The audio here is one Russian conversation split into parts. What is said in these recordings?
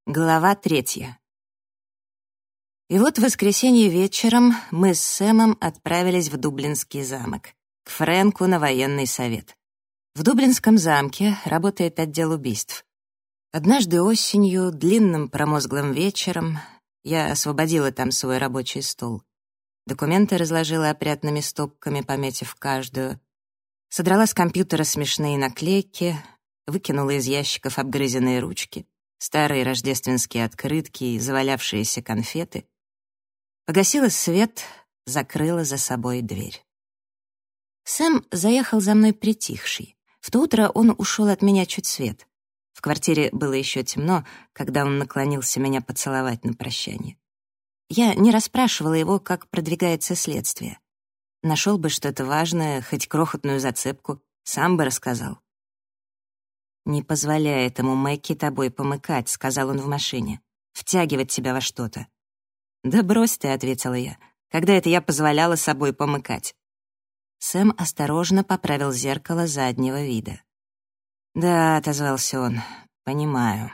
Глава 3. И вот в воскресенье вечером мы с Сэмом отправились в Дублинский замок, к Фрэнку на военный совет. В Дублинском замке работает отдел убийств. Однажды осенью, длинным промозглым вечером, я освободила там свой рабочий стол. Документы разложила опрятными стопками, пометив каждую. Содрала с компьютера смешные наклейки, выкинула из ящиков обгрызенные ручки, старые рождественские открытки и завалявшиеся конфеты. Погасила свет, закрыла за собой дверь. Сэм заехал за мной притихший. В то утро он ушел от меня чуть свет. В квартире было еще темно, когда он наклонился меня поцеловать на прощание. Я не расспрашивала его, как продвигается следствие. Нашел бы что-то важное, хоть крохотную зацепку, сам бы рассказал. «Не позволяй этому Мэкки тобой помыкать», — сказал он в машине. «Втягивать тебя во что-то». «Да брось ты», — ответила я. «Когда это я позволяла собой помыкать?» Сэм осторожно поправил зеркало заднего вида. «Да», — отозвался он, — «понимаю».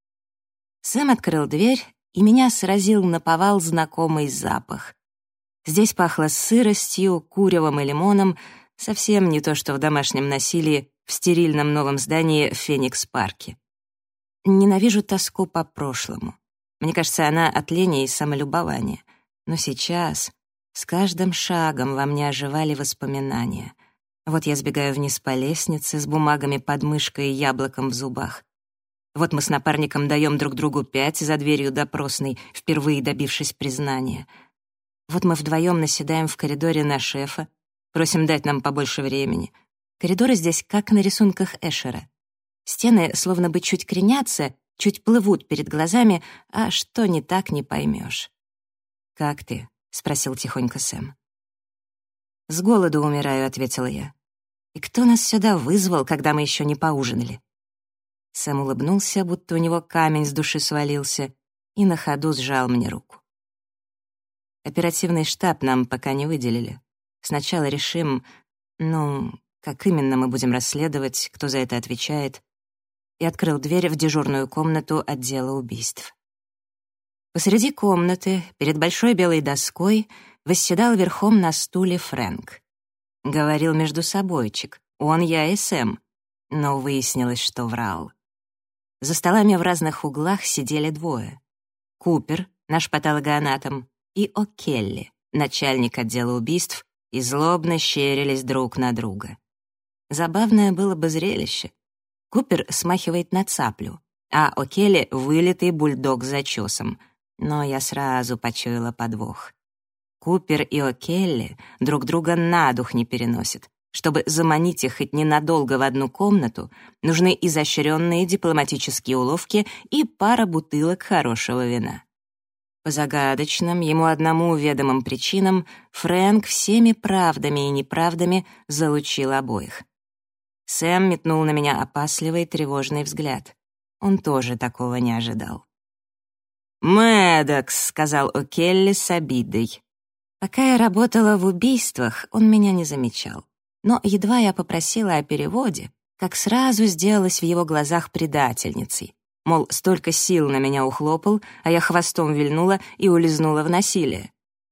Сэм открыл дверь, и меня сразил наповал знакомый запах. Здесь пахло сыростью, куревом и лимоном, совсем не то, что в домашнем насилии в стерильном новом здании в Феникс-парке. Ненавижу тоску по прошлому. Мне кажется, она от лени и самолюбования. Но сейчас, с каждым шагом во мне оживали воспоминания. Вот я сбегаю вниз по лестнице с бумагами под мышкой и яблоком в зубах. Вот мы с напарником даем друг другу 5 за дверью допросной, впервые добившись признания. Вот мы вдвоем наседаем в коридоре на шефа, просим дать нам побольше времени. Коридоры здесь как на рисунках Эшера. Стены словно бы чуть кренятся, чуть плывут перед глазами, а что не так, не поймешь. «Как ты?» — спросил тихонько Сэм. «С голоду умираю», — ответила я. «И кто нас сюда вызвал, когда мы еще не поужинали?» Сэм улыбнулся, будто у него камень с души свалился, и на ходу сжал мне руку. «Оперативный штаб нам пока не выделили. Сначала решим, как именно мы будем расследовать, кто за это отвечает», и открыл дверь в дежурную комнату отдела убийств. Посреди комнаты, перед большой белой доской, восседал верхом на стуле Фрэнк. Говорил между собойчик, он, я и Сэм, но выяснилось, что врал. За столами в разных углах сидели двое. Купер, наш патологоанатом, и О'Келли, начальник отдела убийств, и злобно щерились друг на друга. Забавное было бы зрелище. Купер смахивает на цаплю, а О'Келли — вылитый бульдог с зачесом. Но я сразу почуяла подвох. Купер и О'Келли друг друга на дух не переносят. Чтобы заманить их хоть ненадолго в одну комнату, нужны изощренные дипломатические уловки и пара бутылок хорошего вина. По загадочным, ему одному ведомым причинам Фрэнк всеми правдами и неправдами залучил обоих. Сэм метнул на меня опасливый тревожный взгляд. Он тоже такого не ожидал. «Мэддокс», — сказал О'Келли с обидой. Пока я работала в убийствах, он меня не замечал. Но едва я попросила о переводе, как сразу сделалась в его глазах предательницей. Мол, столько сил на меня ухлопал, а я хвостом вильнула и улизнула в насилие.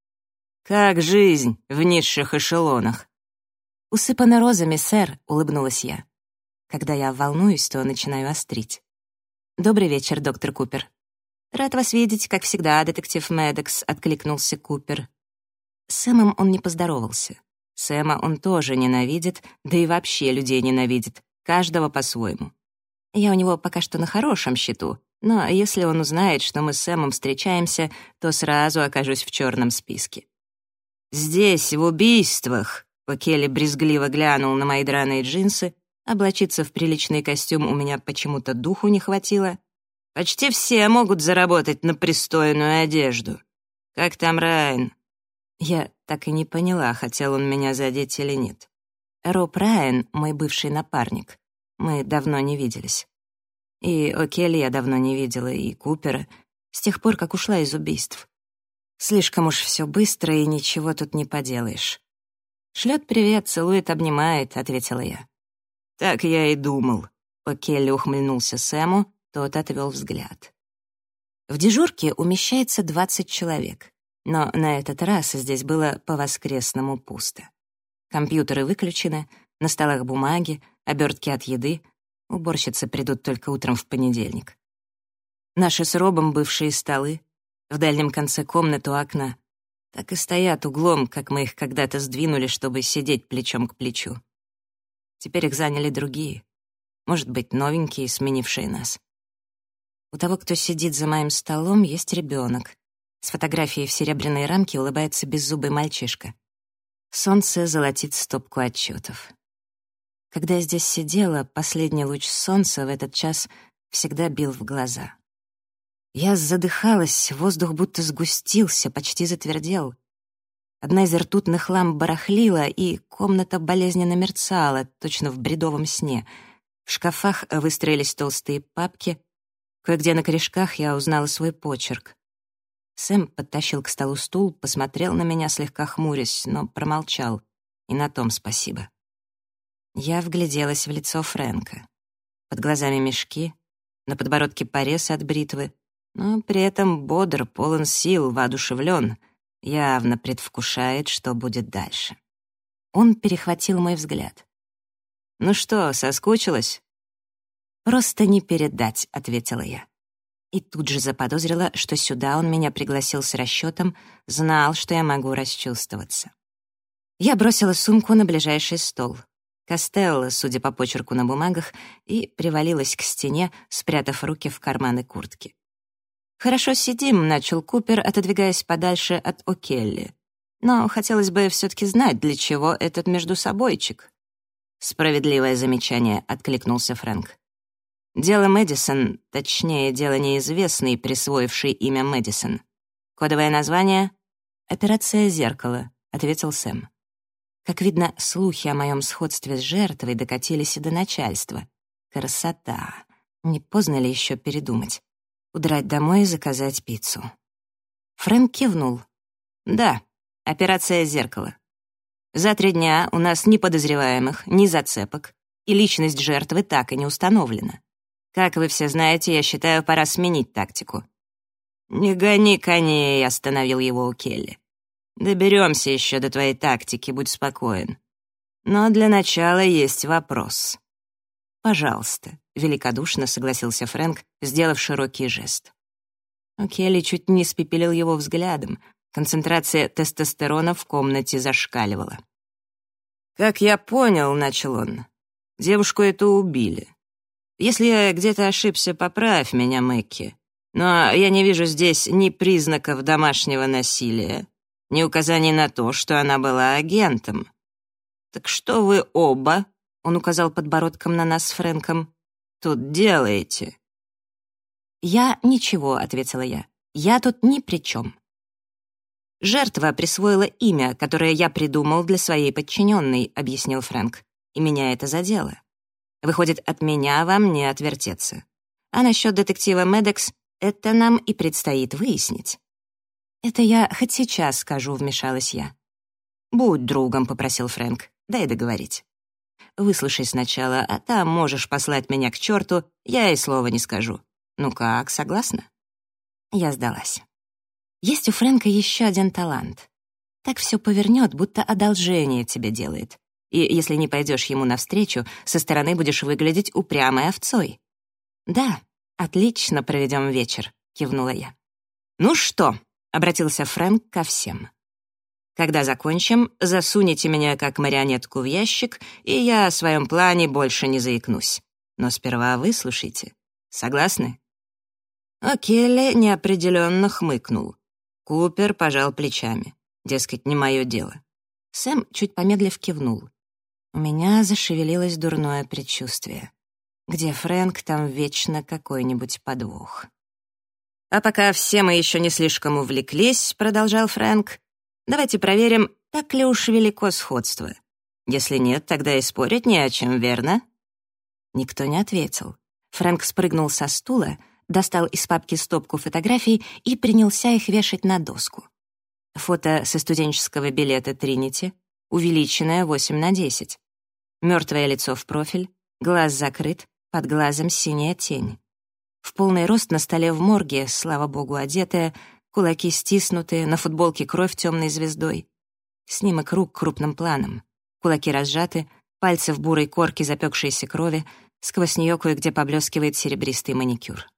«Как жизнь в низших эшелонах?» «Усыпана розами, сэр», — улыбнулась я. Когда я волнуюсь, то начинаю острить. «Добрый вечер, доктор Купер». «Рад вас видеть, как всегда, детектив Мэддокс», — откликнулся Купер. С Сэмом он не поздоровался. Сэма он тоже ненавидит, да и вообще людей ненавидит, каждого по-своему. Я у него пока что на хорошем счету, но если он узнает, что мы с Сэмом встречаемся, то сразу окажусь в черном списке. «Здесь, в убийствах», — О'Келли брезгливо глянул на мои драные джинсы, облачиться в приличный костюм у меня почему-то духу не хватило. «Почти все могут заработать на пристойную одежду. Как там Райан?» Я так и не поняла, хотел он меня задеть или нет. Роб Райан — мой бывший напарник. Мы давно не виделись. И О'Келли я давно не видела, и Купера, с тех пор, как ушла из убийств. Слишком уж все быстро, и ничего тут не поделаешь. «Шлет привет, целует, обнимает», — ответила я. «Так я и думал», — О'Келли ухмыльнулся Сэму, тот отвел взгляд. В дежурке умещается 20 человек, но на этот раз здесь было по-воскресному пусто. Компьютеры выключены, на столах бумаги, обертки от еды. Уборщицы придут только утром в понедельник. Наши с Робом бывшие столы в дальнем конце комнаты у окна так и стоят углом, как мы их когда-то сдвинули, чтобы сидеть плечом к плечу. Теперь их заняли другие, может быть, новенькие, сменившие нас. У того, кто сидит за моим столом, есть ребенок. С фотографией в серебряной рамке улыбается беззубый мальчишка. Солнце золотит стопку отчетов. Когда я здесь сидела, последний луч солнца в этот час всегда бил в глаза. Я задыхалась, воздух будто сгустился, почти затвердел. Одна из ртутных ламп барахлила, и комната болезненно мерцала, точно в бредовом сне. В шкафах выстроились толстые папки. Кое-где на корешках я узнала свой почерк. Сэм подтащил к столу стул, посмотрел на меня, слегка хмурясь, но промолчал. И на том спасибо. Я вгляделась в лицо Фрэнка. Под глазами мешки, на подбородке порез от бритвы, но при этом бодр, полон сил, воодушевлен, явно предвкушает, что будет дальше. Он перехватил мой взгляд. «Ну что, соскучилась?» «Просто не передать», — ответила я. И тут же заподозрила, что сюда он меня пригласил с расчетом, знал, что я могу расчувствоваться. Я бросила сумку на ближайший стол. Костелло, судя по почерку на бумагах, и привалилась к стене, спрятав руки в карманы куртки. «Хорошо сидим», — начал Купер, отодвигаясь подальше от О'Келли. «Но хотелось бы все-таки знать, для чего этот междусобойчик». «Справедливое замечание», — откликнулся Фрэнк. «Дело Мэдисон, точнее, дело неизвестный, присвоивший имя Мэдисон. Кодовое название — «Операция «Зеркало», — ответил Сэм. Как видно, слухи о моем сходстве с жертвой докатились и до начальства. Красота. Не поздно ли еще передумать? Удрать домой и заказать пиццу. Фрэнк кивнул. «Да, операция «Зеркало». За 3 дня у нас ни подозреваемых, ни зацепок, и личность жертвы так и не установлена. Как вы все знаете, я считаю, пора сменить тактику». «Не гони коней», — остановил его О'Келли. «Доберемся еще до твоей тактики, будь спокоен. Но для начала есть вопрос». «Пожалуйста», — великодушно согласился Фрэнк, сделав широкий жест. О'Келли чуть не испепелил его взглядом. Концентрация тестостерона в комнате зашкаливала. «Как я понял», — начал он, — «девушку эту убили. Если я где-то ошибся, поправь меня, Мэкки. Но я не вижу здесь ни признаков домашнего насилия, ни указаний на то, что она была агентом. Так что вы оба, — он указал подбородком на нас с Фрэнком, — тут делаете?» «Я ничего», — ответила я. «Я тут ни при чем». «Жертва присвоила имя, которое я придумал для своей подчиненной», — объяснил Фрэнк. «И меня это задело. Выходит, от меня вам не отвертеться. А насчет детектива Медекс это нам и предстоит выяснить». «Это я хоть сейчас скажу», — вмешалась я. «Будь другом», — попросил Фрэнк. «Дай договорить. Выслушай сначала, а там можешь послать меня к черту, я и слова не скажу. Ну как, согласна?» Я сдалась. Есть у Фрэнка еще один талант. Так все повернет, будто одолжение тебе делает. И если не пойдешь ему навстречу, со стороны будешь выглядеть упрямой овцой. «Да, отлично проведем вечер», — кивнула я. «Ну что?» — обратился Фрэнк ко всем. «Когда закончим, засуните меня как марионетку в ящик, и я о своем плане больше не заикнусь. Но сперва выслушайте. Согласны?» О'Келли неопределенно хмыкнул. Купер пожал плечами. Дескать, не мое дело. Сэм, чуть помедлив, кивнул. У меня зашевелилось дурное предчувствие. Где Фрэнк, там вечно какой-нибудь подвох. «А пока все мы еще не слишком увлеклись», — продолжал Фрэнк, «давайте проверим, так ли уж велико сходство. Если нет, тогда и спорить не о чем, верно?» Никто не ответил. Фрэнк спрыгнул со стула, достал из папки стопку фотографий и принялся их вешать на доску. Фото со студенческого билета Тринити, увеличенное 8:10. Мертвое лицо в профиль, глаз закрыт, под глазом синяя тень. В полный рост на столе в морге, слава богу, одетая, кулаки стиснутые, на футболке кровь темной звездой. Снимок рук крупным планом. Кулаки разжаты, пальцы в бурой корке запекшейся крови, сквозь нее кое-где поблескивает серебристый маникюр.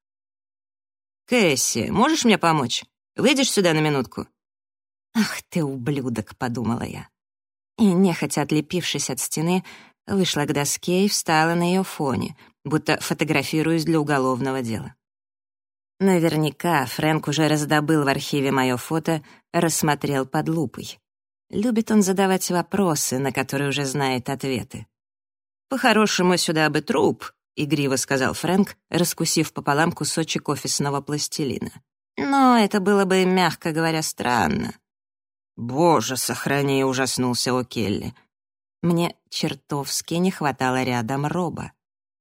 «Кэсси, можешь мне помочь? Выйдешь сюда на минутку?» «Ах ты, ублюдок», — подумала я. И, нехотя отлепившись от стены, вышла к доске и встала на ее фоне, будто фотографируюсь для уголовного дела. Наверняка Фрэнк уже раздобыл в архиве мое фото, рассмотрел под лупой. Любит он задавать вопросы, на которые уже знает ответы. «По-хорошему, сюда бы труп», — игриво сказал Фрэнк, раскусив пополам кусочек офисного пластилина. «Но это было бы, мягко говоря, странно». «Боже, сохрани», — ужаснулся О'Келли. Мне чертовски не хватало рядом Роба.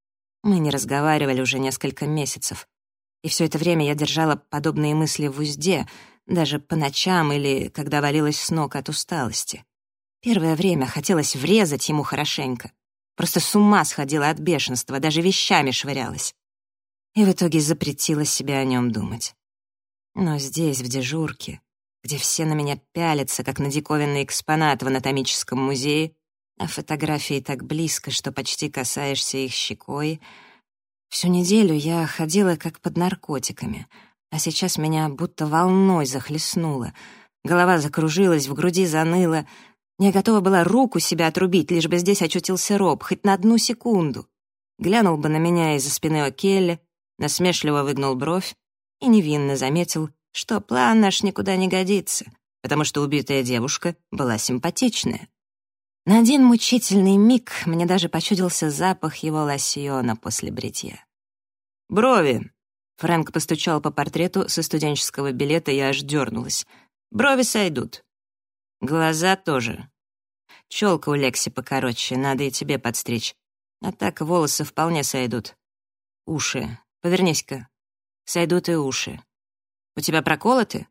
Мы не разговаривали уже несколько месяцев, и все это время я держала подобные мысли в узде, даже по ночам или когда валилась с ног от усталости. Первое время хотелось врезать ему хорошенько. Просто с ума сходила от бешенства, даже вещами швырялась. И в итоге запретила себе о нем думать. Но здесь, в дежурке, где все на меня пялятся, как на диковинный экспонат в анатомическом музее, а фотографии так близко, что почти касаешься их щекой. Всю неделю я ходила как под наркотиками, а сейчас меня будто волной захлестнуло. Голова закружилась, в груди заныло. Я готова была руку себя отрубить, лишь бы здесь очутился Роб, хоть на одну секунду. Глянул бы на меня из-за спины О'Келли, насмешливо выгнул бровь и невинно заметил, что план наш никуда не годится, потому что убитая девушка была симпатичная. На один мучительный миг мне даже почудился запах его лосьона после бритья. «Брови!» — Фрэнк постучал по портрету со студенческого билета, я аж дернулась. «Брови сойдут. Глаза тоже. Челка у Лекси покороче, надо и тебе подстричь. А так волосы вполне сойдут. Уши. Повернись-ка. Сойдут и уши. У тебя проколоты?»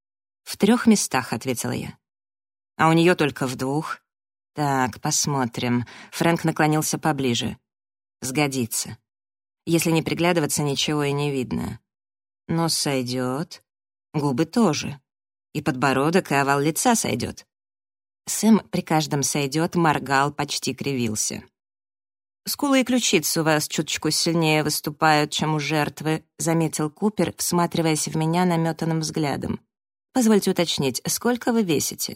«В 3 местах», — ответила я. «А у нее только в 2. «Так, посмотрим». Фрэнк наклонился поближе. «Сгодится. Если не приглядываться, ничего и не видно. Нос сойдет, губы тоже. И подбородок, и овал лица сойдет». Сэм при каждом «сойдет» моргал, почти кривился. «Скулы и ключицы у вас чуточку сильнее выступают, чем у жертвы», заметил Купер, всматриваясь в меня наметанным взглядом. «Позвольте уточнить, сколько вы весите?»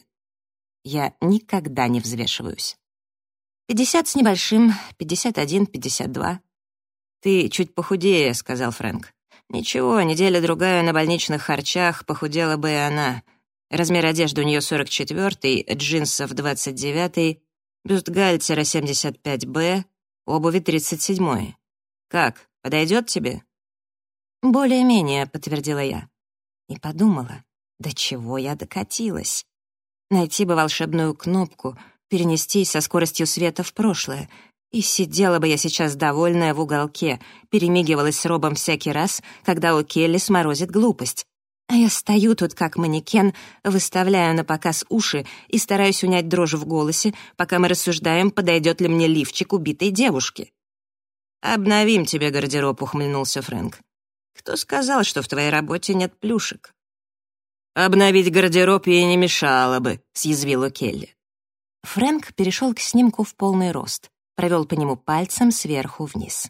Я никогда не взвешиваюсь. 50 с небольшим, 51, 52. «Ты чуть похудее», — сказал Фрэнк. «Ничего, неделя-другая на больничных харчах, похудела бы и она. Размер одежды у нее 44-й, джинсов 29-й, бюстгальтера 75Б, обуви 37-й. Как, подойдет тебе?» «Более-менее», — подтвердила я. И подумала, до чего я докатилась. Найти бы волшебную кнопку, перенестись со скоростью света в прошлое. И сидела бы я сейчас довольная в уголке, перемигивалась с Робом всякий раз, когда О'Келли сморозит глупость. А я стою тут как манекен, выставляю на показ уши и стараюсь унять дрожь в голосе, пока мы рассуждаем, подойдет ли мне лифчик убитой девушки. «Обновим тебе гардероб», — ухмыльнулся Фрэнк. «Кто сказал, что в твоей работе нет плюшек?» «Обновить гардероб ей не мешало бы», — съязвил О'Келли. Фрэнк перешел к снимку в полный рост, провел по нему пальцем сверху вниз.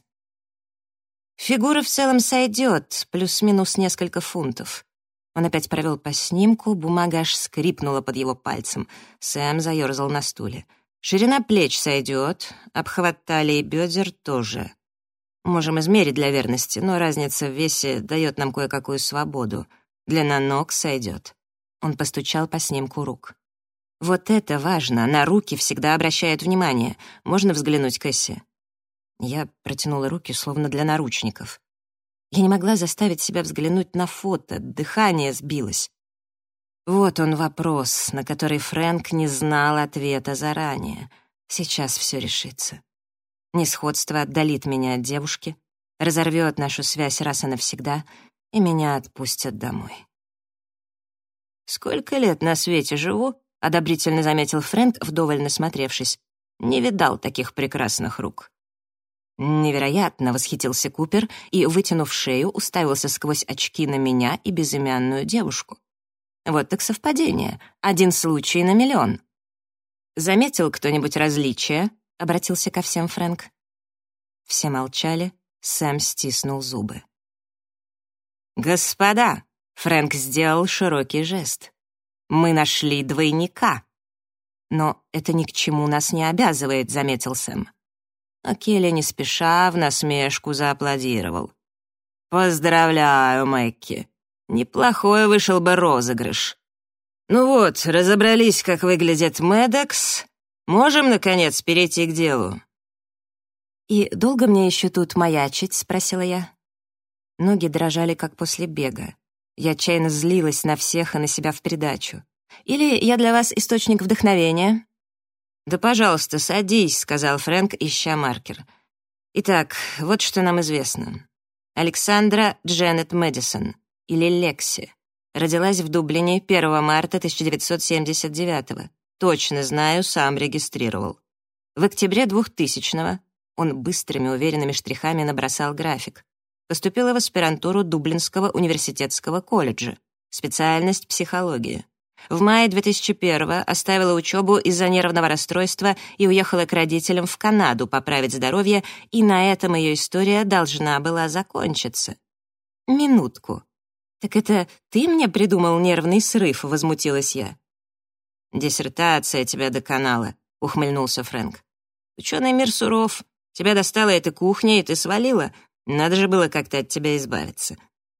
«Фигура в целом сойдет, плюс-минус несколько фунтов». Он опять провел по снимку, бумага аж скрипнула под его пальцем. Сэм заерзал на стуле. «Ширина плеч сойдет, обхват талии и бедер тоже. Можем измерить для верности, но разница в весе дает нам кое-какую свободу. Длина ног сойдет». Он постучал по снимку рук. «Вот это важно, на руки всегда обращают внимание. Можно взглянуть, Кэсси?» Я протянула руки, словно для наручников. Я не могла заставить себя взглянуть на фото, дыхание сбилось. Вот он вопрос, на который Фрэнк не знал ответа заранее. Сейчас все решится. Несходство отдалит меня от девушки, разорвет нашу связь раз и навсегда, и меня отпустят домой. «Сколько лет на свете живу?» — одобрительно заметил Фрэнк, вдоволь насмотревшись. «Не видал таких прекрасных рук». «Невероятно!» — восхитился Купер и, вытянув шею, уставился сквозь очки на меня и безымянную девушку. «Вот так совпадение. Один случай на миллион». «Заметил кто-нибудь различия?» — обратился ко всем Фрэнк. Все молчали, Сэм стиснул зубы. «Господа!» — Фрэнк сделал широкий жест. «Мы нашли двойника». «Но это ни к чему нас не обязывает», — заметил Сэм. А Келли не спеша в насмешку зааплодировал. «Поздравляю, Мэкки. Неплохой вышел бы розыгрыш. Ну вот, разобрались, как выглядит Мэддокс. Можем, наконец, перейти к делу?» «И долго мне еще тут маячить?» — спросила я. Ноги дрожали, как после бега. Я отчаянно злилась на всех и на себя в придачу. «Или я для вас источник вдохновения?» «Да, пожалуйста, садись», — сказал Фрэнк, ища маркер. «Итак, вот что нам известно. Александра Дженнет Мэдисон, или Лекси, родилась в Дублине 1 марта 1979-го. Точно знаю, сам регистрировал. В октябре 2000-го он быстрыми, уверенными штрихами набросал график. Поступила в аспирантуру Дублинского университетского колледжа. Специальность психология. В мае 2001-го оставила учебу из-за нервного расстройства и уехала к родителям в Канаду поправить здоровье, и на этом ее история должна была закончиться. Минутку. «Так это ты мне придумал нервный срыв?» — возмутилась я. «Диссертация тебя доконала», — ухмыльнулся Фрэнк. «Ученый мир суров. Тебя достала эта кухня, и ты свалила. Надо же было как-то от тебя избавиться».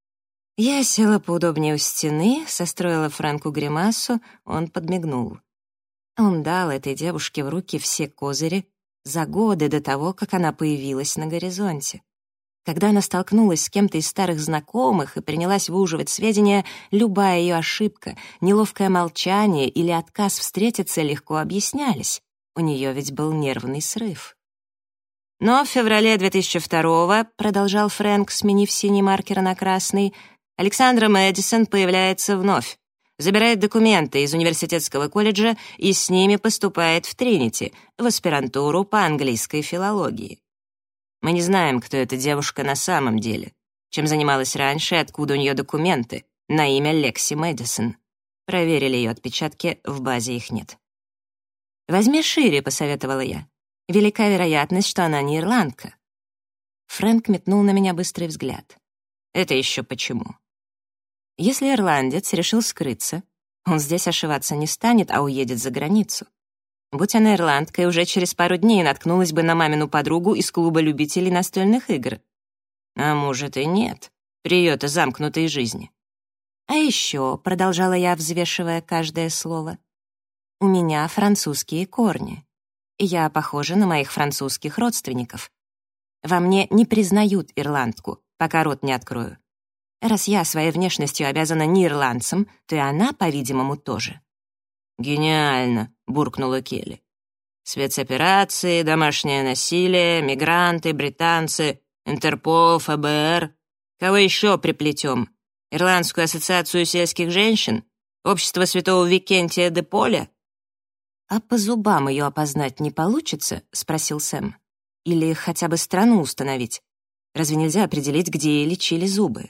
Я села поудобнее у стены, состроила Фрэнку гримасу, он подмигнул. Он дал этой девушке в руки все козыри за годы до того, как она появилась на горизонте. Когда она столкнулась с кем-то из старых знакомых и принялась выуживать сведения, любая ее ошибка, неловкое молчание или отказ встретиться легко объяснялись. У нее ведь был нервный срыв. Но в феврале 2002-го, продолжал Фрэнк, сменив синий маркер на красный, Александра Мэдисон появляется вновь, забирает документы из университетского колледжа и с ними поступает в Тринити, в аспирантуру по английской филологии. Мы не знаем, кто эта девушка на самом деле, чем занималась раньше и откуда у нее документы на имя Лекси Мэдисон. Проверили ее отпечатки, в базе их нет. «Возьми шире», — посоветовала я. «Велика вероятность, что она не ирландка». Фрэнк метнул на меня быстрый взгляд. «Это еще почему?» Если ирландец решил скрыться, он здесь ошиваться не станет, а уедет за границу. Будь она ирландкой, уже через пару дней наткнулась бы на мамину подругу из клуба любителей настольных игр. А может и нет, при ее-то замкнутой жизни. А еще, продолжала я, взвешивая каждое слово, у меня французские корни, и я похожа на моих французских родственников. Во мне не признают ирландку, пока рот не открою. Раз я своей внешностью обязана не ирландцам, то и она, по-видимому, тоже. «Гениально», — буркнула Келли. «Спецоперации, домашнее насилие, мигранты, британцы, Интерпол, ФБР. Кого еще приплетем? Ирландскую ассоциацию сельских женщин? Общество святого Викентия де Поля?» «А по зубам ее опознать не получится?» — спросил Сэм. «Или хотя бы страну установить? Разве нельзя определить, где ей лечили зубы?»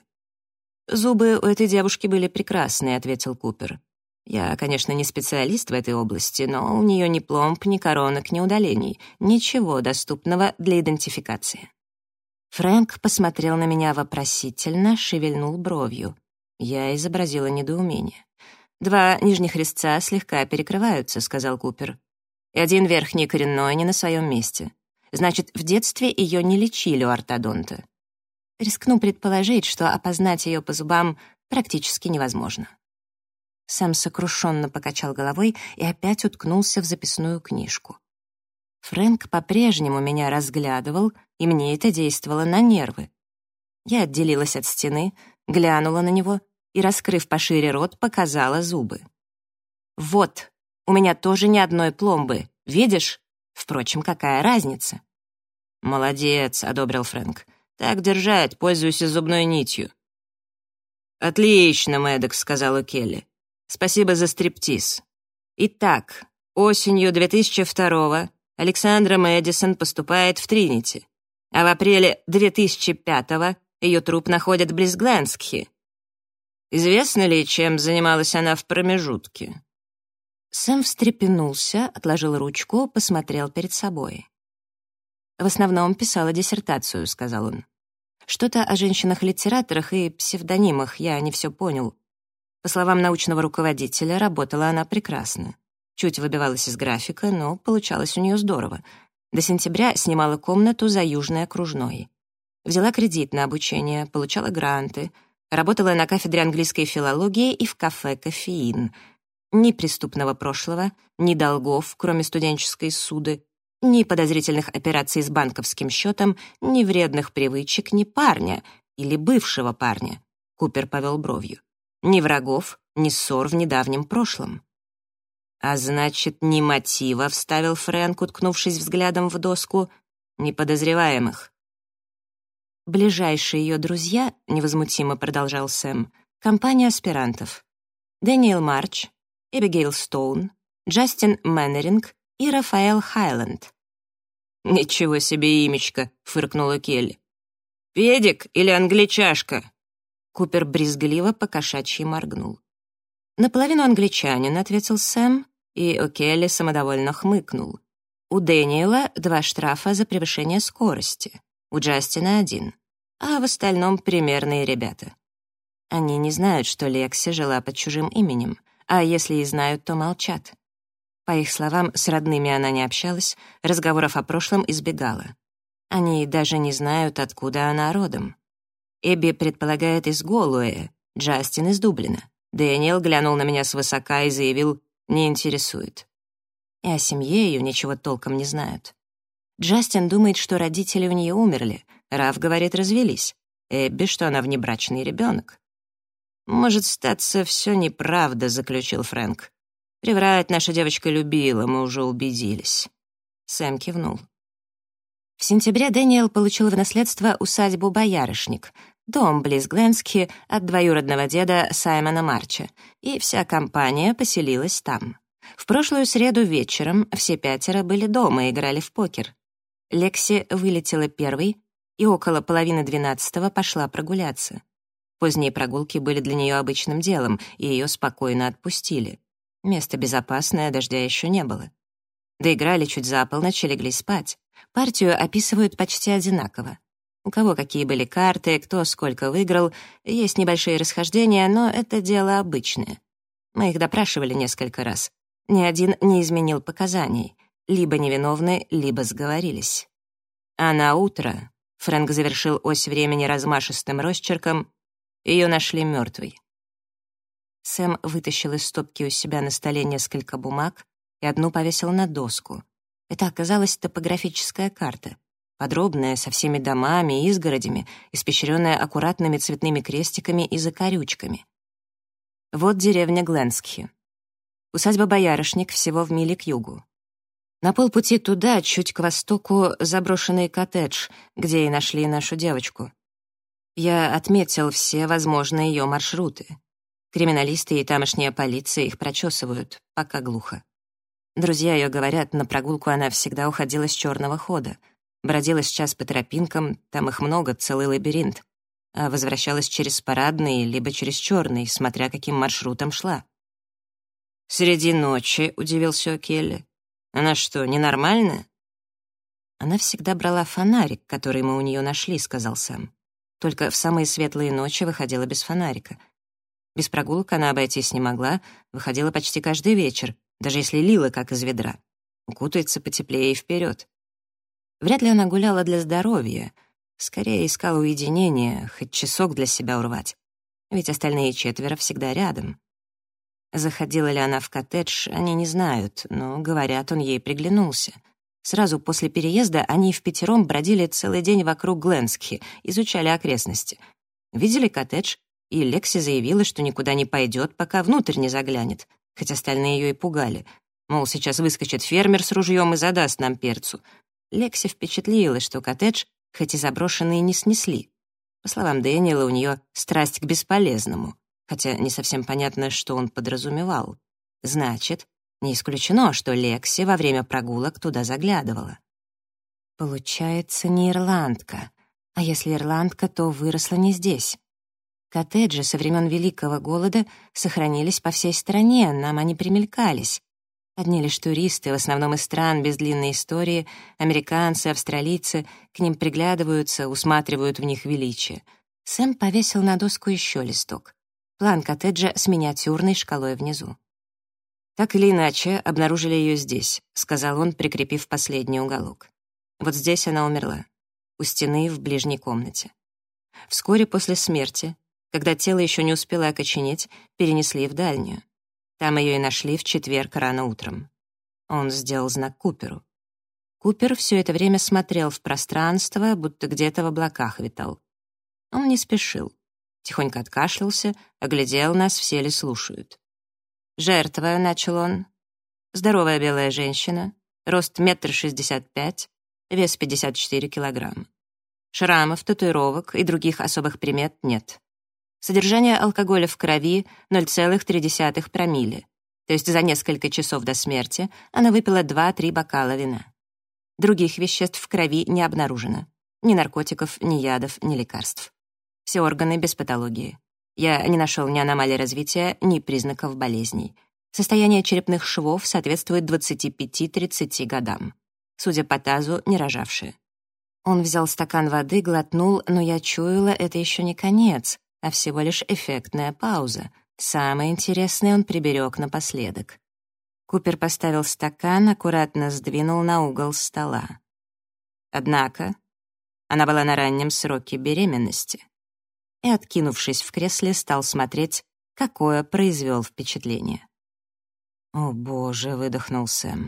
«Зубы у этой девушки были прекрасные», — ответил Купер. «Я, конечно, не специалист в этой области, но у нее ни пломб, ни коронок, ни удалений. Ничего доступного для идентификации». Фрэнк посмотрел на меня вопросительно, шевельнул бровью. Я изобразила недоумение. «Два нижних резца слегка перекрываются», — сказал Купер. «И один верхний коренной не на своем месте. Значит, в детстве ее не лечили у ортодонта. Рискну предположить, что опознать ее по зубам практически невозможно». Сэм сокрушенно покачал головой и опять уткнулся в записную книжку. Фрэнк по-прежнему меня разглядывал, и мне это действовало на нервы. Я отделилась от стены, глянула на него и, раскрыв пошире рот, показала зубы. «Вот, у меня тоже ни одной пломбы, видишь? Впрочем, какая разница?» «Молодец», — одобрил Фрэнк. «Так держать, пользуйся зубной нитью». «Отлично, Мэддокс», — сказала Келли. «Спасибо за стриптиз. Итак, осенью 2002-го Александра Мэдисон поступает в Тринити. а в апреле 2005-го ее труп находят близ Гленскхи. Известно ли, чем занималась она в промежутке?» Сэм встрепенулся, отложил ручку, посмотрел перед собой. «В основном писала диссертацию», — сказал он. «Что-то о женщинах-литераторах и псевдонимах, я не все понял. По словам научного руководителя, работала она прекрасно. Чуть выбивалась из графика, но получалось у нее здорово. До сентября снимала комнату за Южной окружной. Взяла кредит на обучение, получала гранты, работала на кафедре английской филологии и в кафе «Кофеин». Ни преступного прошлого, ни долгов, кроме студенческой ссуды, ни подозрительных операций с банковским счетом, ни вредных привычек, ни парня или бывшего парня. Купер повел бровью. Ни врагов, ни ссор в недавнем прошлом. «А значит, ни мотива», — вставил Фрэнк, уткнувшись взглядом в доску, — «ни подозреваемых». «Ближайшие ее друзья», — невозмутимо продолжал Сэм, — «компания аспирантов. Дэниел Марч, Эбигейл Стоун, Джастин Мэннеринг и Рафаэл Хайленд». «Ничего себе имечко», — фыркнула Келли. «Педик или англичашка?» Купер брезгливо покошачьи моргнул. «Наполовину англичанин», — ответил Сэм, и О'Келли самодовольно хмыкнул. «У Дэниела 2 штрафа за превышение скорости, у Джастина 1, а в остальном примерные ребята. Они не знают, что Лекси жила под чужим именем, а если и знают, то молчат. По их словам, с родными она не общалась, разговоров о прошлом избегала. Они даже не знают, откуда она родом. Эбби предполагает из Голуэя, Джастин из Дублина. Дэниел глянул на меня свысока и заявил, не интересует. И о семье ее ничего толком не знают. Джастин думает, что родители у нее умерли, Раф говорит, развелись. Эбби, что она внебрачный ребенок. «Может, статься, все неправда», — заключил Фрэнк. «Приврать наша девочка любила, мы уже убедились». Сэм кивнул. В сентябре Дэниел получил в наследство усадьбу «Боярышник», дом близ Гленскхи от двоюродного деда Саймона Марча, и вся компания поселилась там. В прошлую среду вечером все 5 были дома и играли в покер. Лекси вылетела первой и около 11:30 пошла прогуляться. Поздние прогулки были для нее обычным делом, и ее спокойно отпустили. Место безопасное, дождя еще не было. Доиграли чуть за полночь и легли спать. Партию описывают почти одинаково. У кого какие были карты, кто сколько выиграл, есть небольшие расхождения, но это дело обычное. Мы их допрашивали несколько раз. Ни один не изменил показаний. Либо невиновны, либо сговорились. А на утро Фрэнк завершил ось времени размашистым росчерком, ее нашли мертвой. Сэм вытащил из стопки у себя на столе несколько бумаг и одну повесил на доску. Это оказалась топографическая карта, подробная, со всеми домами и изгородями, испещренная аккуратными цветными крестиками и закорючками. Вот деревня Гленскхи. Усадьба Боярышник всего в миле к югу. На полпути туда, чуть к востоку, заброшенный коттедж, где и нашли нашу девочку. Я отметил все возможные ее маршруты. Криминалисты и тамошняя полиция их прочесывают, пока глухо. Друзья ее говорят, на прогулку она всегда уходила с черного хода. Бродила сейчас по тропинкам, там их много, целый лабиринт. А возвращалась через парадный, либо через черный, смотря каким маршрутом шла. «Среди ночи», — удивился О'Келли. «Она что, ненормальная?» «Она всегда брала фонарик, который мы у нее нашли», — сказал Сэм. «Только в самые светлые ночи выходила без фонарика. Без прогулок она обойтись не могла, выходила почти каждый вечер, даже если лила, как из ведра. Укутается потеплее и вперед. Вряд ли она гуляла для здоровья, скорее искала уединения, хоть часок для себя урвать, ведь остальные 4 всегда рядом. Заходила ли она в коттедж, они не знают, но, говорят, он ей приглянулся. Сразу после переезда они впятером бродили целый день вокруг Гленскхи, изучали окрестности. Видели коттедж, и Лекси заявила, что никуда не пойдет, пока внутрь не заглянет, хоть остальные ее и пугали. Мол, сейчас выскочит фермер с ружьем и задаст нам перцу. Лекси впечатлилась, что коттедж, хоть и заброшенный, не снесли. По словам Дэниела, у нее страсть к бесполезному, хотя не совсем понятно, что он подразумевал. Значит, не исключено, что Лекси во время прогулок туда заглядывала. Получается, не ирландка. А если ирландка, то выросла не здесь. Коттеджи со времен Великого голода сохранились по всей стране, нам они примелькались. Одни лишь туристы, в основном из стран без длинной истории, американцы, австралийцы, к ним приглядываются, усматривают в них величие. Сэм повесил на доску еще листок. План коттеджа с миниатюрной шкалой внизу. «Так или иначе, обнаружили ее здесь», — сказал он, прикрепив последний уголок. «Вот здесь она умерла. У стены в ближней комнате. Вскоре после смерти, когда тело еще не успело окоченеть, перенесли в дальнюю. Там ее и нашли в четверг рано утром». Он сделал знак Куперу. Купер все это время смотрел в пространство, будто где-то в облаках витал. Он не спешил. Тихонько откашлялся, оглядел нас, все ли слушают. «Жертва», — начал он. «Здоровая белая женщина, рост 1,65 м, вес 54 килограмма. Шрамов, татуировок и других особых примет нет. Содержание алкоголя в крови 0,3 промилле, то есть за несколько часов до смерти она выпила 2-3 бокала вина. Других веществ в крови не обнаружено. Ни наркотиков, ни ядов, ни лекарств. Все органы без патологии. Я не нашел ни аномалий развития, ни признаков болезней. Состояние черепных швов соответствует 25-30 годам. Судя по тазу, не рожавшие. Он взял стакан воды, глотнул, но я чуяла, это еще не конец, а всего лишь эффектная пауза. Самое интересное он приберег напоследок. Купер поставил стакан, аккуратно сдвинул на угол стола. Однако она была на раннем сроке беременности. И, откинувшись в кресле, стал смотреть, какое произвел впечатление. «О, боже!» — выдохнул Сэм.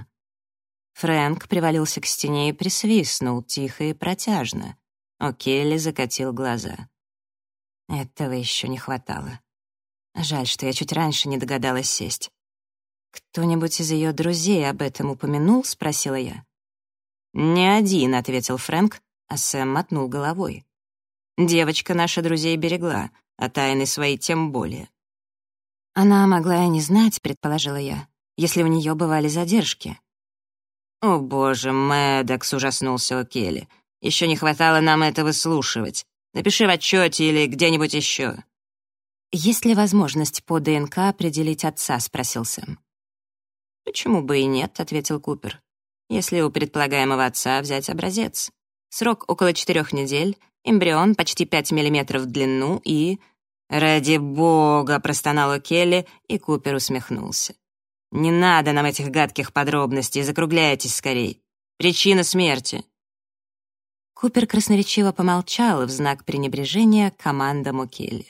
Фрэнк привалился к стене и присвистнул, тихо и протяжно. О'Келли закатил глаза. Этого еще не хватало. Жаль, что я чуть раньше не догадалась сесть. «Кто-нибудь из ее друзей об этом упомянул?» — спросила я. «Не один», — ответил Фрэнк, а Сэм мотнул головой. «Девочка наша друзей берегла, а тайны свои тем более». «Она могла и не знать», — предположила я, «если у нее бывали задержки». «О, боже, Мэддокс», — ужаснулся О'Келли. «Еще не хватало нам это выслушивать. Напиши в отчете или где-нибудь еще». «Есть ли возможность по ДНК определить отца?» — спросил Сэм. «Почему бы и нет?» — ответил Купер. «Если у предполагаемого отца взять образец. Срок около 4 недель, эмбрион почти 5 миллиметров в длину и...» «Ради бога!» — простонал О'Келли, и Купер усмехнулся. «Не надо нам этих гадких подробностей, закругляйтесь скорей. Причина смерти». Купер красноречиво помолчал в знак пренебрежения командам О'Келли.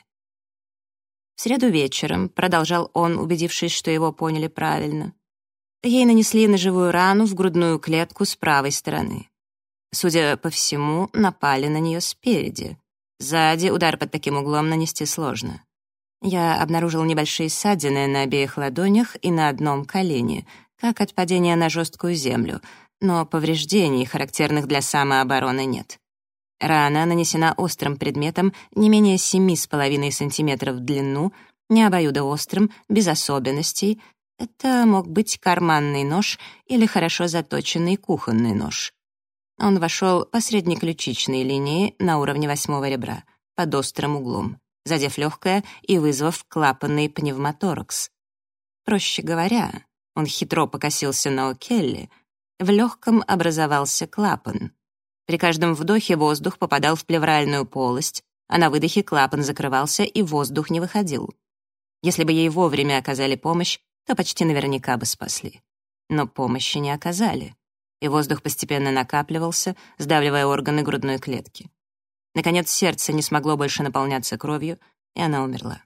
В среду вечером, продолжал он, убедившись, что его поняли правильно, ей нанесли ножевую рану в грудную клетку с правой стороны. Судя по всему, напали на нее спереди. Сзади удар под таким углом нанести сложно. Я обнаружил небольшие ссадины на обеих ладонях и на одном колене, как от падения на жесткую землю, но повреждений, характерных для самообороны, нет. Рана нанесена острым предметом не менее 7,5 см в длину, не обоюдоострым, без особенностей. Это мог быть карманный нож или хорошо заточенный кухонный нож. Он вошел по среднеключичной линии на уровне 8-го ребра, под острым углом, задев легкое и вызвав клапанный пневмоторакс. Проще говоря, он хитро покосился на О'Келли, в легком образовался клапан. При каждом вдохе воздух попадал в плевральную полость, а на выдохе клапан закрывался, и воздух не выходил. Если бы ей вовремя оказали помощь, то почти наверняка бы спасли. Но помощи не оказали, и воздух постепенно накапливался, сдавливая органы грудной клетки. Наконец, сердце не смогло больше наполняться кровью, и она умерла.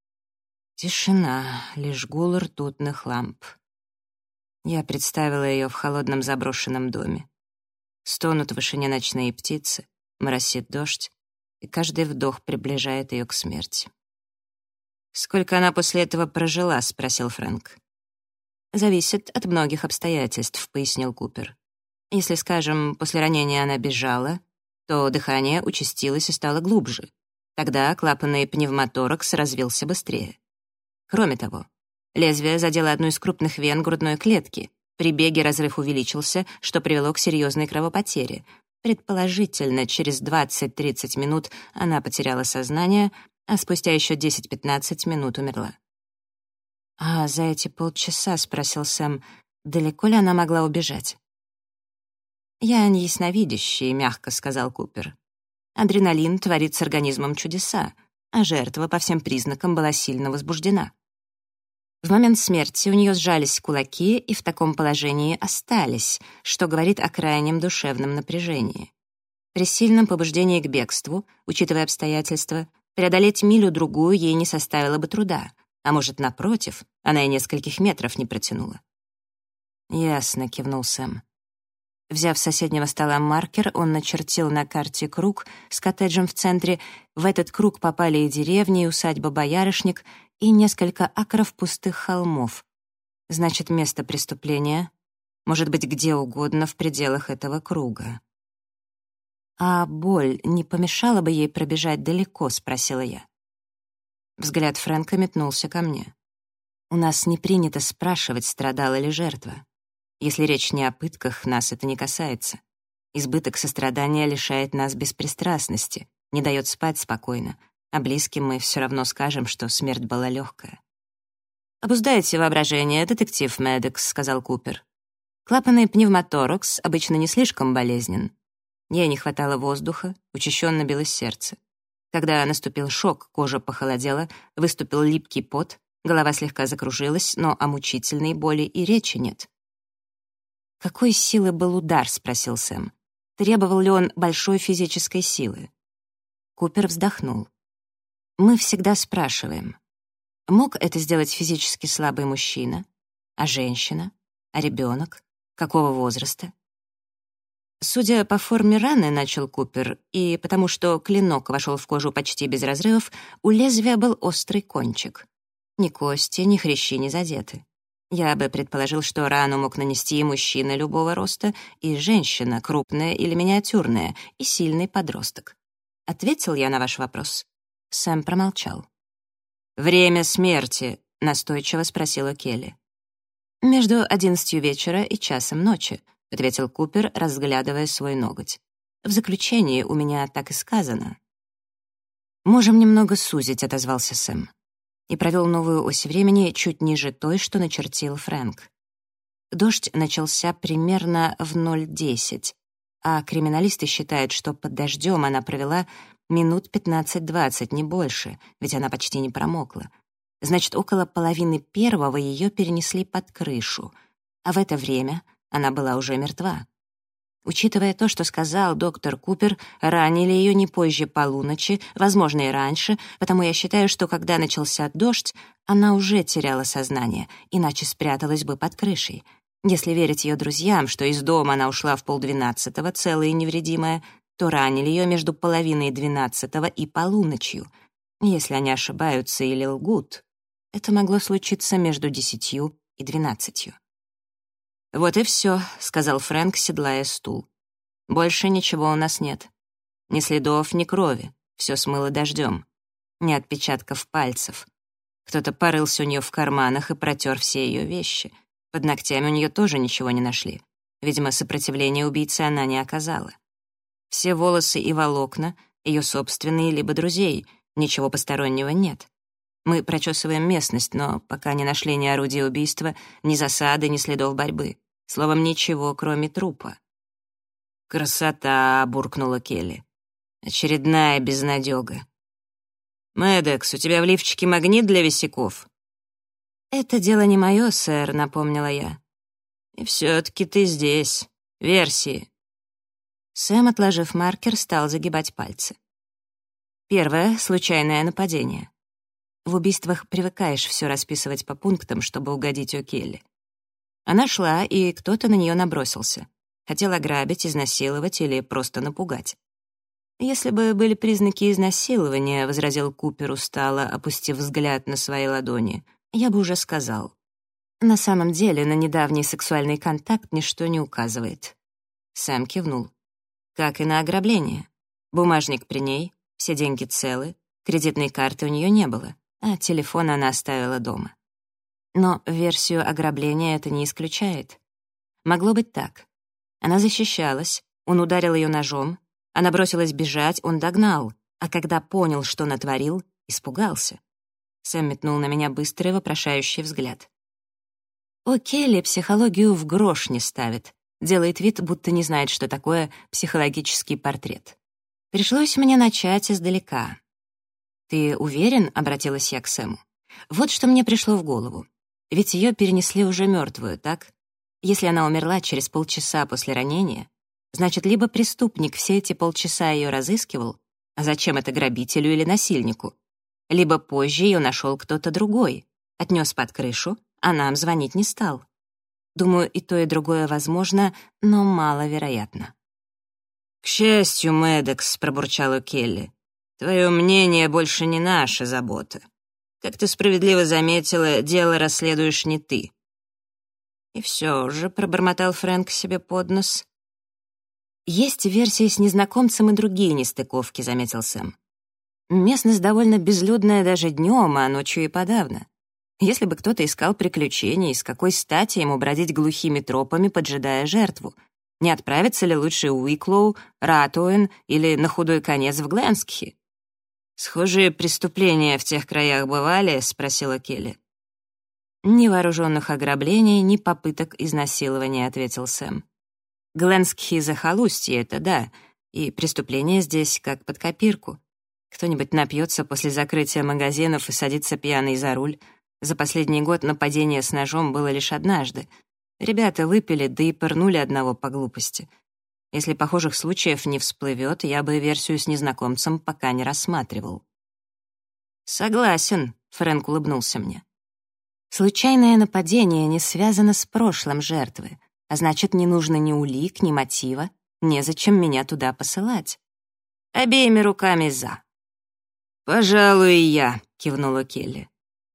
Тишина, лишь гул ртутных ламп. Я представила ее в холодном заброшенном доме. Стонут в вышине ночные птицы, моросит дождь, и каждый вдох приближает ее к смерти. «Сколько она после этого прожила?» — спросил Фрэнк. «Зависит от многих обстоятельств», — пояснил Купер. «Если, скажем, после ранения она бежала, то дыхание участилось и стало глубже. Тогда клапанный пневмоторакс развился быстрее. Кроме того, лезвие задело одну из крупных вен грудной клетки. При беге разрыв увеличился, что привело к серьезной кровопотере. Предположительно, через 20-30 минут она потеряла сознание, а спустя еще 10-15 минут умерла. «А за эти полчаса, — спросил Сэм, — далеко ли она могла убежать?» «Я не ясновидящий», — мягко сказал Купер. «Адреналин творит с организмом чудеса, а жертва по всем признакам была сильно возбуждена. В момент смерти у нее сжались кулаки и в таком положении остались, что говорит о крайнем душевном напряжении. При сильном побуждении к бегству, учитывая обстоятельства, преодолеть милю-другую ей не составило бы труда, а может, напротив, она и нескольких метров не протянула». «Ясно», — кивнул Сэм. Взяв с соседнего стола маркер, он начертил на карте круг с коттеджем в центре. В этот круг попали и деревни, и усадьба Боярышник, и несколько акров пустых холмов. Значит, место преступления может быть где угодно в пределах этого круга. «А боль не помешала бы ей пробежать далеко?» — спросила я. Взгляд Фрэнка метнулся ко мне. «У нас не принято спрашивать, страдала ли жертва. Если речь не о пытках, нас это не касается. Избыток сострадания лишает нас беспристрастности, не дает спать спокойно, а близким мы все равно скажем, что смерть была легкая». «Обуздайте воображение, детектив Медекс», — сказал Купер. «Клапанный пневмоторакс обычно не слишком болезнен. Ей не хватало воздуха, учащенно билось сердце. Когда наступил шок, кожа похолодела, выступил липкий пот, голова слегка закружилась, но о мучительной боли и речи нет». «Какой силы был удар?» — спросил Сэм. «Требовал ли он большой физической силы?» Купер вздохнул. «Мы всегда спрашиваем, мог это сделать физически слабый мужчина? А женщина? А ребенок? Какого возраста?» «Судя по форме раны, — начал Купер, — и потому что клинок вошел в кожу почти без разрывов, у лезвия был острый кончик. Ни кости, ни хрящи не задеты. Я бы предположил, что рану мог нанести и мужчина любого роста, и женщина, крупная или миниатюрная, и сильный подросток. Ответил я на ваш вопрос?» Сэм промолчал. «Время смерти?» — настойчиво спросила Келли. «Между 11 вечера и часом ночи», — ответил Купер, разглядывая свой ноготь. «В заключении у меня так и сказано». «Можем немного сузить», — отозвался Сэм. И провел новую ось времени чуть ниже той, что начертил Фрэнк. Дождь начался примерно в 0:10, а криминалисты считают, что под дождем она провела минут 15-20, не больше, ведь она почти не промокла. Значит, около половины первого ее перенесли под крышу, а в это время она была уже мертва. Учитывая то, что сказал доктор Купер, ранили ее не позже полуночи, возможно, и раньше, потому я считаю, что когда начался дождь, она уже теряла сознание, иначе спряталась бы под крышей. Если верить ее друзьям, что из дома она ушла в 11:30, целая и невредимая, то ранили ее между 11:30 и полуночью. Если они ошибаются или лгут, это могло случиться между 10 и 12. «Вот и все», — сказал Фрэнк, седлая стул. «Больше ничего у нас нет. Ни следов, ни крови. Все смыло дождем. Ни отпечатков пальцев. Кто-то порылся у нее в карманах и протер все ее вещи. Под ногтями у нее тоже ничего не нашли. Видимо, сопротивления убийце она не оказала. Все волосы и волокна — ее собственные либо друзей. Ничего постороннего нет. Мы прочесываем местность, но пока не нашли ни орудия убийства, ни засады, ни следов борьбы. Словом, ничего, кроме трупа». «Красота!» — буркнула Келли. «Очередная безнадёга. Медекс, у тебя в лифчике магнит для висяков?» «Это дело не мое, сэр», — напомнила я. «И все-таки ты здесь. Версии». Сэм, отложив маркер, стал загибать пальцы. Первое — случайное нападение. В убийствах привыкаешь все расписывать по пунктам, чтобы угодить О'Келли. Она шла, и кто-то на нее набросился. Хотел ограбить, изнасиловать или просто напугать. «Если бы были признаки изнасилования», — возразил Купер устало, опустив взгляд на свои ладони, «я бы уже сказал. На самом деле на недавний сексуальный контакт ничто не указывает». Сэм кивнул. «Как и на ограбление. Бумажник при ней, все деньги целы, кредитной карты у нее не было, а телефон она оставила дома. Но версию ограбления это не исключает. Могло быть так. Она защищалась, Он ударил ее ножом, она бросилась бежать, он догнал, а когда понял, что натворил, испугался. Сэм метнул на меня быстрый вопрошающий взгляд. О'Келли психологию в грош не ставит, делает вид, будто не знает, что такое психологический портрет. Пришлось мне начать издалека. «Ты уверен?» — обратилась я к Сэму. «Вот что мне пришло в голову. Ведь ее перенесли уже мертвую, так? Если она умерла через полчаса после ранения, значит, либо преступник все эти полчаса ее разыскивал, а зачем это грабителю или насильнику, либо позже ее нашел кто-то другой, отнес под крышу, а нам звонить не стал. Думаю, и то, и другое возможно, но маловероятно». «К счастью, Мэддокс», — пробурчал О'Келли, «твое мнение больше не наша забота. Как ты справедливо заметила, дело расследуешь не ты». «И все же», — пробормотал Фрэнк себе под нос. «Есть версии с незнакомцем и другие нестыковки», — заметил Сэм. «Местность довольно безлюдная даже днем, а ночью и подавно. Если бы кто-то искал приключений, с какой стати ему бродить глухими тропами, поджидая жертву? Не отправиться ли лучше в Уиклоу, Ратуэн или, на худой конец, в Гленскхи?» «Схожие преступления в тех краях бывали?» — спросила Келли. «Ни вооруженных ограблений, ни попыток изнасилования», — ответил Сэм. «Гленскхи — захолустье, это да, и преступления здесь как под копирку. Кто-нибудь напьется после закрытия магазинов и садится пьяный за руль. За последний год нападение с ножом было лишь однажды. Ребята выпили, да и пырнули одного по глупости. Если похожих случаев не всплывет, я бы версию с незнакомцем пока не рассматривал». «Согласен», — Фрэнк улыбнулся мне. «Случайное нападение не связано с прошлым жертвы, а значит, не нужно ни улик, ни мотива, незачем меня туда посылать». «Обеими руками за». «Пожалуй, и я», — кивнула Келли.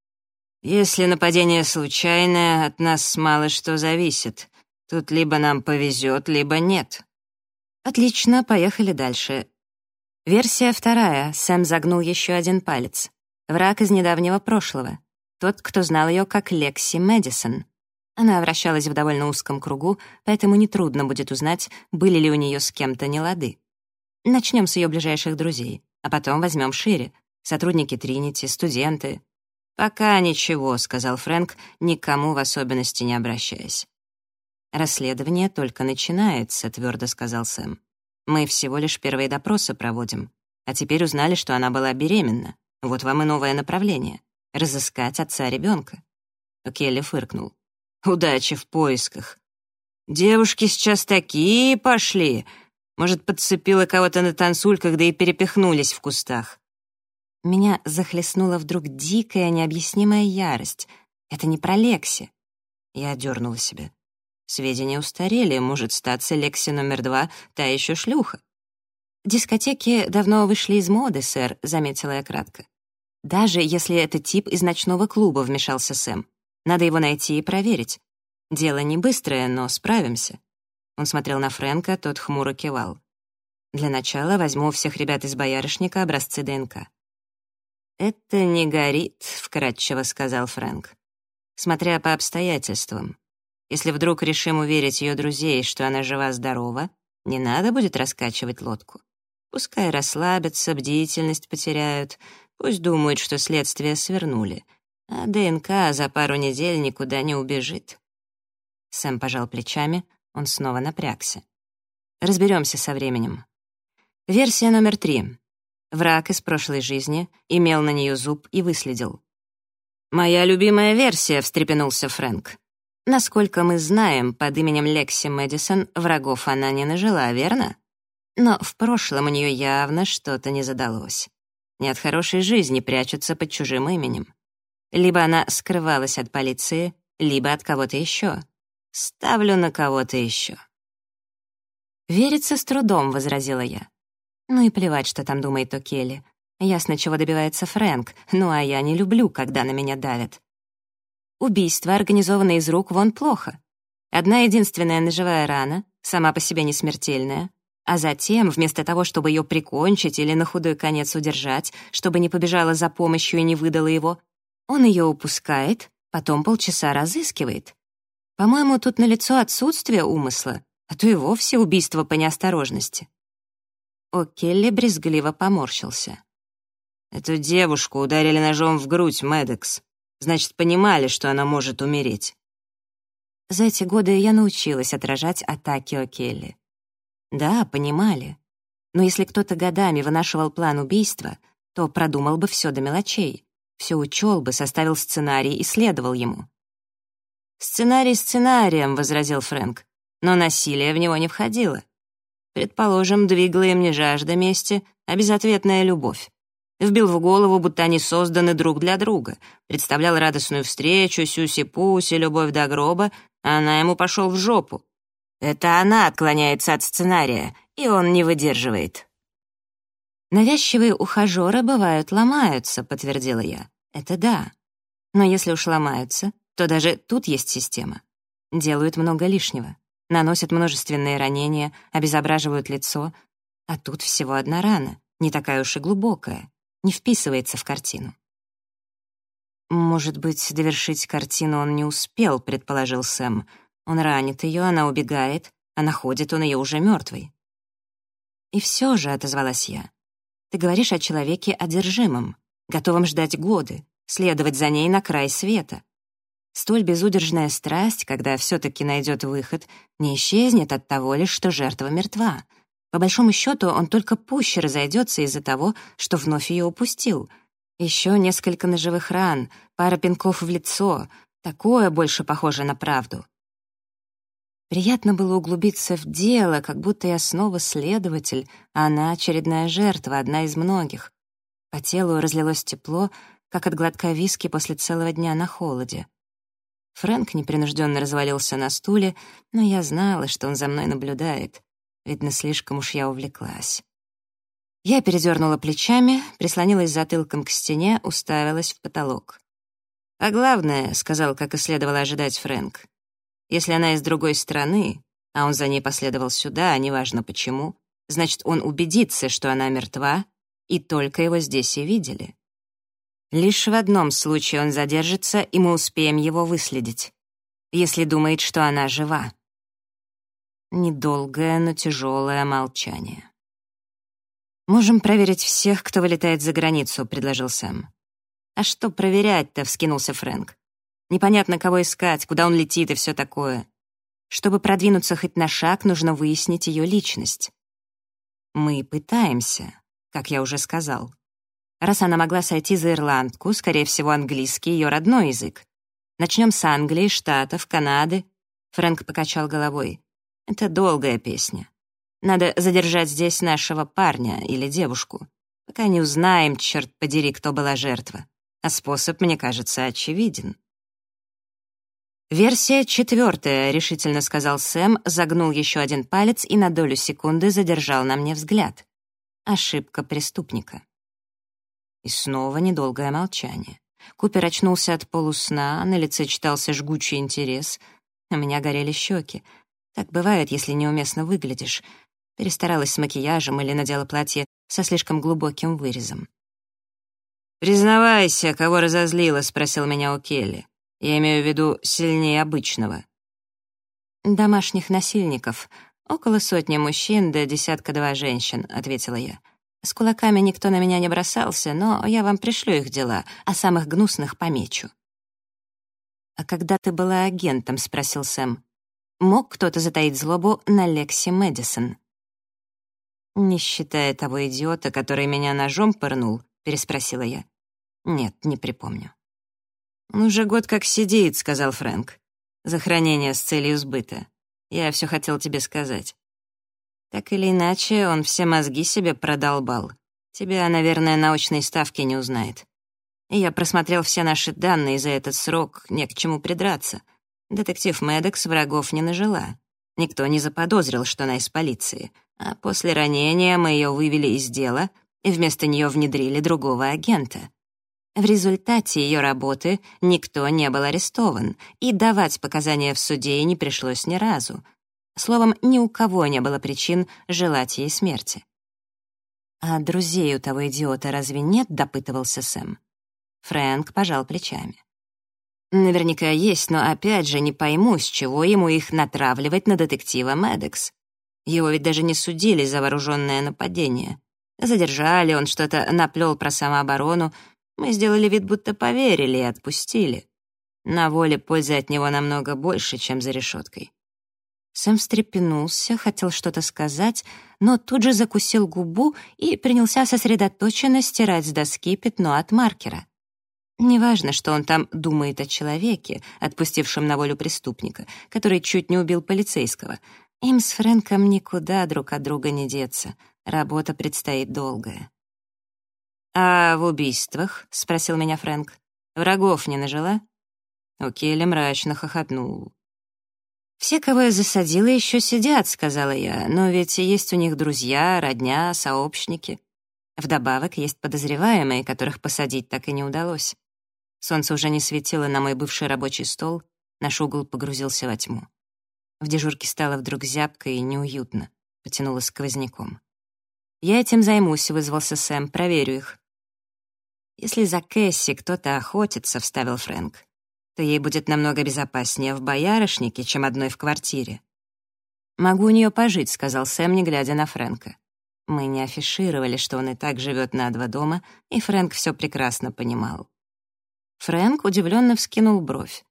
«Если нападение случайное, от нас мало что зависит. Тут либо нам повезет, либо нет». «Отлично, поехали дальше». Версия вторая. Сэм загнул еще один палец. Враг из недавнего прошлого. Тот, кто знал ее как Лекси Мэдисон. Она вращалась в довольно узком кругу, поэтому нетрудно будет узнать, были ли у нее с кем-то нелады. Начнем с ее ближайших друзей, а потом возьмем шире. Сотрудники Тринити, студенты. «Пока ничего», — сказал Фрэнк, никому в особенности не обращаясь. «Расследование только начинается», — твердо сказал Сэм. «Мы всего лишь первые допросы проводим. А теперь узнали, что она была беременна. Вот вам и новое направление — разыскать отца ребенка». Келли фыркнул. «Удачи в поисках. Девушки сейчас такие пошли. Может, подцепила кого-то на танцульках, да и перепихнулись в кустах». Меня захлестнула вдруг дикая, необъяснимая ярость. Это не про Лекси. Я дернула себя. Сведения устарели, может статься Лекси номер 2, та еще шлюха. «Дискотеки давно вышли из моды, сэр», — заметила я кратко. «Даже если это тип из ночного клуба», — вмешался Сэм. «Надо его найти и проверить. Дело не быстрое, но справимся». Он смотрел на Фрэнка, тот хмуро кивал. «Для начала возьму у всех ребят из боярышника образцы ДНК». «Это не горит», — вкратчиво сказал Фрэнк. «Смотря по обстоятельствам. Если вдруг решим уверить ее друзей, что она жива-здорова, не надо будет раскачивать лодку. Пускай расслабятся, бдительность потеряют, пусть думают, что следствие свернули, а ДНК за пару недель никуда не убежит». Сэм пожал плечами, он снова напрягся. «Разберемся со временем. Версия номер 3. Враг из прошлой жизни имел на нее зуб и выследил». «Моя любимая версия», — встрепенулся Фрэнк. «Насколько мы знаем, под именем Лекси Мэдисон врагов она не нажила, верно? Но в прошлом у нее явно что-то не задалось. Не от хорошей жизни прячутся под чужим именем. Либо она скрывалась от полиции, либо от кого-то еще. Ставлю на кого-то еще». «Верится с трудом», — возразила я. «Ну и плевать, что там думает О'Келли. Ясно, чего добивается Фрэнк, ну а я не люблю, когда на меня давят. Убийство, организованное из рук вон, плохо. Одна единственная ножевая рана, сама по себе не смертельная, а затем, вместо того, чтобы ее прикончить или на худой конец удержать, чтобы не побежала за помощью и не выдала его, он ее упускает, потом полчаса разыскивает. По-моему, тут налицо отсутствие умысла, а то и вовсе убийство по неосторожности. О'Келли брезгливо поморщился. Эту девушку ударили ножом в грудь, Мэддокс. Значит, понимали, что она может умереть. За эти годы я научилась отражать атаки О'Келли. Да, понимали. Но если кто-то годами вынашивал план убийства, то продумал бы все до мелочей, все учел бы, составил сценарий и следовал ему. «Сценарий сценарием», — возразил Фрэнк, «но насилие в него не входило. Предположим, двигала им не жажда мести, а безответная любовь. Вбил в голову, будто они созданы друг для друга, представлял радостную встречу, сюси-пуси, любовь до гроба, а она ему пошел в жопу. Это она отклоняется от сценария, и он не выдерживает». «Навязчивые ухажеры, бывают, ломаются», — подтвердила я. «Это да. Но если уж ломаются, то даже тут есть система. Делают много лишнего, наносят множественные ранения, обезображивают лицо, а тут всего одна рана, не такая уж и глубокая, не вписывается в картину». «Может быть, довершить картину он не успел», — предположил Сэм. «Он ранит ее, она убегает, а находит он ее уже мертвой». «И все же», — отозвалась я, — «ты говоришь о человеке одержимом, готовом ждать годы, следовать за ней на край света. Столь безудержная страсть, когда все-таки найдет выход, не исчезнет от того лишь, что жертва мертва. По большому счету, он только пуще разойдется из-за того, что вновь ее упустил. Еще несколько ножевых ран, пара пинков в лицо. Такое больше похоже на правду». Приятно было углубиться в дело, как будто я снова следователь, а она очередная жертва, одна из многих. По телу разлилось тепло, как от глотка виски после целого дня на холоде. Фрэнк непринужденно развалился на стуле, но я знала, что он за мной наблюдает. Видно, слишком уж я увлеклась. Я передернула плечами, прислонилась затылком к стене, уставилась в потолок. «А главное, — сказал, как и следовало ожидать Фрэнк, — если она из другой страны, а он за ней последовал сюда, неважно почему, значит, он убедится, что она мертва, и только его здесь и видели. Лишь в одном случае он задержится, и мы успеем его выследить, если думает, что она жива». Недолгое, но тяжелое молчание. «Можем проверить всех, кто вылетает за границу», — предложил Сэм. «А что проверять-то?» — вскинулся Фрэнк. «Непонятно, кого искать, куда он летит и все такое. Чтобы продвинуться хоть на шаг, нужно выяснить ее личность». «Мы пытаемся, как я уже сказал. Раз она могла сойти за ирландку, скорее всего, английский — ее родной язык. Начнем с Англии, Штатов, Канады». Фрэнк покачал головой. «Это долгая песня. Надо задержать здесь нашего парня или девушку, пока не узнаем, черт подери, кто была жертва. А способ, мне кажется, очевиден». «Версия 4, — решительно сказал Сэм, загнул еще один палец и на долю секунды задержал на мне взгляд. Ошибка преступника». И снова недолгое молчание. Купер очнулся от полусна, на лице читался жгучий интерес. У меня горели щеки. Так бывает, если неуместно выглядишь. Перестаралась с макияжем или надела платье со слишком глубоким вырезом. «Признавайся, кого разозлила?» — спросил меня О'Келли. «Я имею в виду сильнее обычного». «Домашних насильников. Около 100 мужчин да 10-2 женщин», — ответила я. «С кулаками никто на меня не бросался, но я вам пришлю их дела, а самых гнусных помечу». «А когда ты была агентом?» — спросил Сэм. «Мог кто-то затаить злобу на Лекси Мэдисон?» «Не считая того идиота, который меня ножом пырнул?» — переспросила я. «Нет, не припомню». «Он уже год как сидит», — сказал Фрэнк. «За хранение с целью сбыта. Я все хотел тебе сказать. Так или иначе, он все мозги себе продолбал. Тебя, наверное, на очной ставке не узнает. И я просмотрел все наши данные за этот срок, не к чему придраться. Детектив Мэддокс врагов не нажила. Никто не заподозрил, что она из полиции. А после ранения мы ее вывели из дела и вместо нее внедрили другого агента. В результате ее работы никто не был арестован, и давать показания в суде не пришлось ни разу. Словом, ни у кого не было причин желать ей смерти. «А друзей у того идиота разве нет?» — допытывался Сэм. Фрэнк пожал плечами. Наверняка есть, но опять же не пойму, с чего ему их натравливать на детектива Медекс. Его ведь даже не судили за вооруженное нападение. Задержали, он что-то наплел про самооборону. Мы сделали вид, будто поверили и отпустили. На воле пользы от него намного больше, чем за решеткой. Сэм встрепенулся, хотел что-то сказать, но тут же закусил губу и принялся сосредоточенно стирать с доски пятно от маркера. Неважно, что он там думает о человеке, отпустившем на волю преступника, который чуть не убил полицейского. Им с Фрэнком никуда друг от друга не деться. Работа предстоит долгая. «А в убийствах?» — спросил меня Фрэнк. «Врагов не нажила?» О'Келли мрачно хохотнул. «Все, кого я засадила, еще сидят», — сказала я, «но ведь есть у них друзья, родня, сообщники. Вдобавок есть подозреваемые, которых посадить так и не удалось». Солнце уже не светило на мой бывший рабочий стол, наш угол погрузился во тьму. В дежурке стало вдруг зябко и неуютно, потянуло сквозняком. «Я этим займусь», — вызвался Сэм, — «проверю их». «Если за Кэсси кто-то охотится», — вставил Фрэнк, «то ей будет намного безопаснее в боярышнике, чем одной в квартире». «Могу у нее пожить», — сказал Сэм, не глядя на Фрэнка. Мы не афишировали, что он и так живет на 2 дома, и Фрэнк все прекрасно понимал. Фрэнк удивленно вскинул бровь.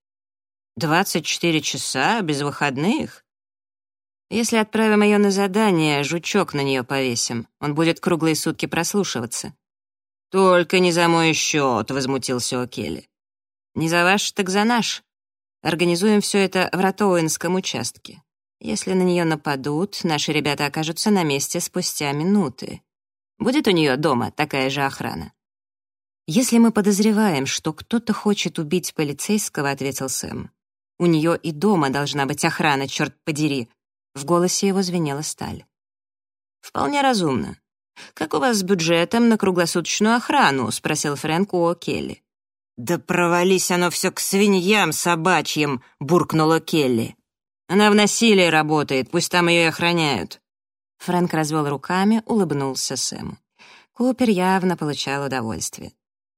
24 часа без выходных? Если отправим ее на задание, жучок на нее повесим. Он будет круглые сутки прослушиваться». «Только не за мой счет», — возмутился О'Келли. «Не за ваш, так за наш. Организуем все это в Ротоуинском участке. Если на нее нападут, наши ребята окажутся на месте спустя минуты. Будет у нее дома такая же охрана?» «Если мы подозреваем, что кто-то хочет убить полицейского», — ответил Сэм, «у нее и дома должна быть охрана, черт подери». В голосе его звенела сталь. «Вполне разумно. Как у вас с бюджетом на круглосуточную охрану?» — спросил Фрэнк у О'Келли. «Да провались оно все к свиньям собачьим!» — буркнула Келли. «Она в насилии работает, пусть там ее и охраняют». Фрэнк развел руками, улыбнулся Сэму. Купер явно получал удовольствие.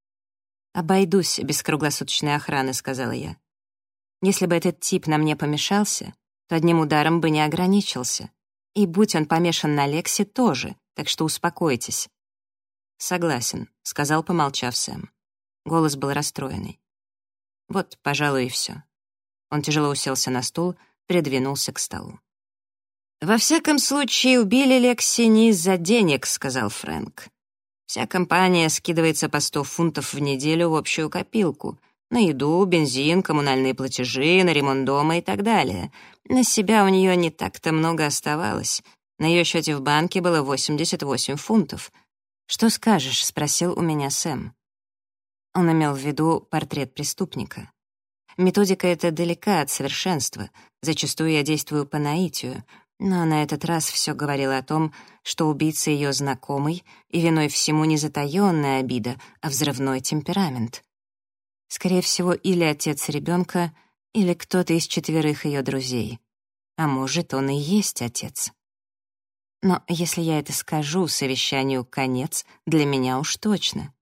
«Обойдусь без круглосуточной охраны», — сказала я. «Если бы этот тип на мне помешался, то одним ударом бы не ограничился. И будь он помешан на Лексе, тоже, так что успокойтесь». «Согласен», — сказал, помолчав Сэм. Голос был расстроенный. «Вот, пожалуй, и все». Он тяжело уселся на стул, придвинулся к столу. «Во всяком случае, убили Лекси не из-за денег», — сказал Фрэнк. «Вся компания скидывается по 100 фунтов в неделю в общую копилку. На еду, бензин, коммунальные платежи, на ремонт дома и так далее. На себя у нее не так-то много оставалось. На ее счете в банке было 88 фунтов. «Что скажешь?» — спросил у меня Сэм. Он имел в виду портрет преступника. Методика эта далека от совершенства. Зачастую я действую по наитию. Но на этот раз все говорило о том, что убийца ее знакомый, и виной всему не затаённая обида, а взрывной темперамент. Скорее всего, или отец ребенка, или кто-то из 4 ее друзей. А может, он и есть отец. Но если я это скажу, совещанию конец, для меня уж точно.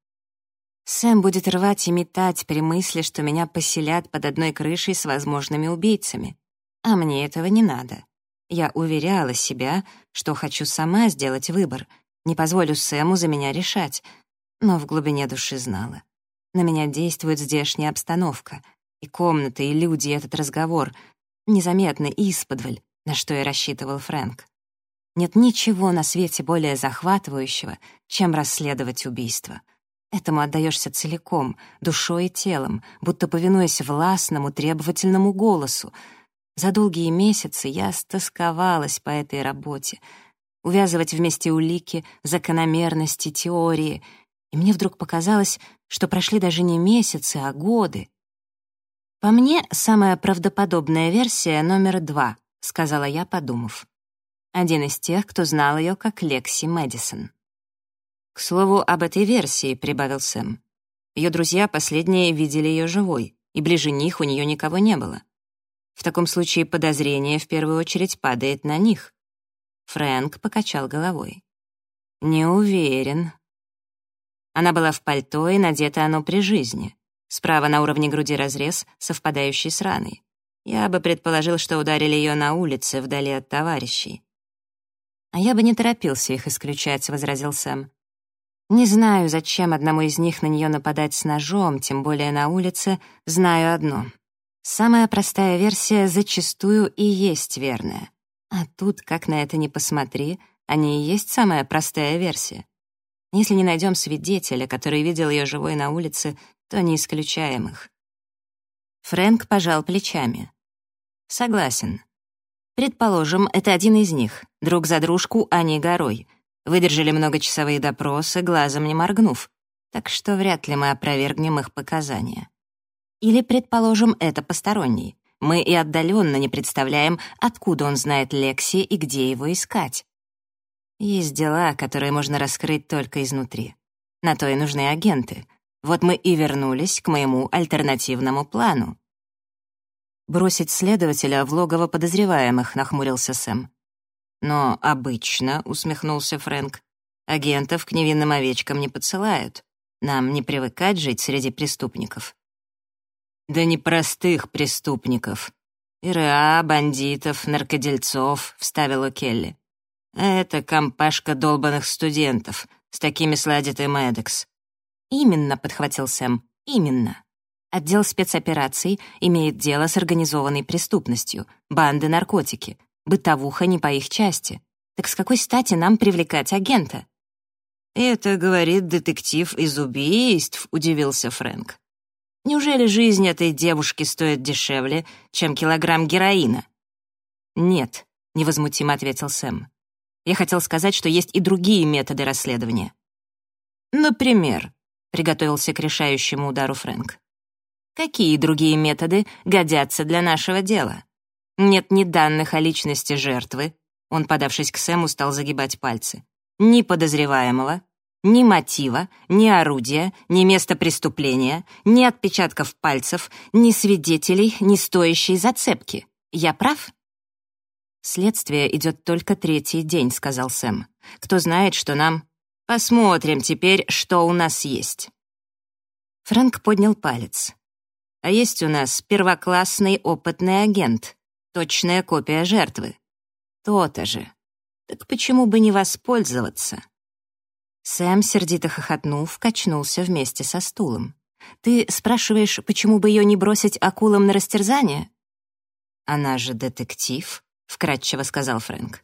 Сэм будет рвать и метать при мысли, что меня поселят под одной крышей с возможными убийцами. А мне этого не надо. Я уверяла себя, что хочу сама сделать выбор, не позволю Сэму за меня решать, но в глубине души знала. На меня действует здешняя обстановка, и комната, и люди, и этот разговор, незаметно исподволь, на что и рассчитывал Фрэнк. Нет ничего на свете более захватывающего, чем расследовать убийство. Этому отдаешься целиком, душой и телом, будто повинуясь властному, требовательному голосу. За долгие месяцы я стосковалась по этой работе. Увязывать вместе улики, закономерности, теории. И мне вдруг показалось, что прошли даже не месяцы, а годы. «По мне, самая правдоподобная версия номер 2», — сказала я, подумав. Один из тех, кто знал ее как Лекси Мэдисон. «К слову, об этой версии», — прибавил Сэм. Ее друзья последние видели ее живой, и ближе них у нее никого не было. В таком случае подозрение в первую очередь падает на них. Фрэнк покачал головой. «Не уверен». Она была в пальто, и надето оно при жизни. Справа на уровне груди разрез, совпадающий с раной. Я бы предположил, что ударили ее на улице, вдали от товарищей. «А я бы не торопился их исключать», — возразил Сэм. «Не знаю, зачем одному из них на нее нападать с ножом, тем более на улице, знаю одно. Самая простая версия зачастую и есть верная. А тут, как на это ни посмотри, они и есть самая простая версия. Если не найдем свидетеля, который видел ее живой на улице, то не исключаем их». Фрэнк пожал плечами. «Согласен. Предположим, это один из них. Друг за дружку они горой. Выдержали многочасовые допросы, глазом не моргнув. Так что вряд ли мы опровергнем их показания. Или, предположим, это посторонний. Мы и отдаленно не представляем, откуда он знает Лекси и где его искать. Есть дела, которые можно раскрыть только изнутри. На то и нужны агенты. Вот мы и вернулись к моему альтернативному плану. «Бросить следователя в логово подозреваемых», — нахмурился Сэм. «Но обычно», — усмехнулся Фрэнк, «агентов к невинным овечкам не подсылают. Нам не привыкать жить среди преступников». «Да не простых преступников. ИРА, бандитов, наркодельцов», — вставил О'Келли. «Это компашка долбанных студентов. С такими сладит и Медекс». «Именно», — подхватил Сэм, — «именно. Отдел спецопераций имеет дело с организованной преступностью, банды наркотики, бытовуха не по их части. Так с какой стати нам привлекать агента?» «Это, говорит, детектив из убийств», — удивился Фрэнк. «Неужели жизнь этой девушки стоит дешевле, чем килограмм героина?» «Нет», — невозмутимо ответил Сэм. «Я хотел сказать, что есть и другие методы расследования». «Например», — приготовился к решающему удару Фрэнк. «Какие другие методы годятся для нашего дела? Нет ни данных о личности жертвы», — он, подавшись к Сэму, стал загибать пальцы, «ни подозреваемого, ни мотива, ни орудия, ни места преступления, ни отпечатков пальцев, ни свидетелей, ни стоящей зацепки. Я прав?» «Следствие идет только 3-й день», — сказал Сэм. «Кто знает, что нам...» «Посмотрим теперь, что у нас есть». Фрэнк поднял палец. «А есть у нас первоклассный опытный агент, точная копия жертвы. То-то же. Так почему бы не воспользоваться?» Сэм, сердито хохотнув, качнулся вместе со стулом. «Ты спрашиваешь, почему бы ее не бросить акулам на растерзание?» «Она же детектив», — вкратчиво сказал Фрэнк.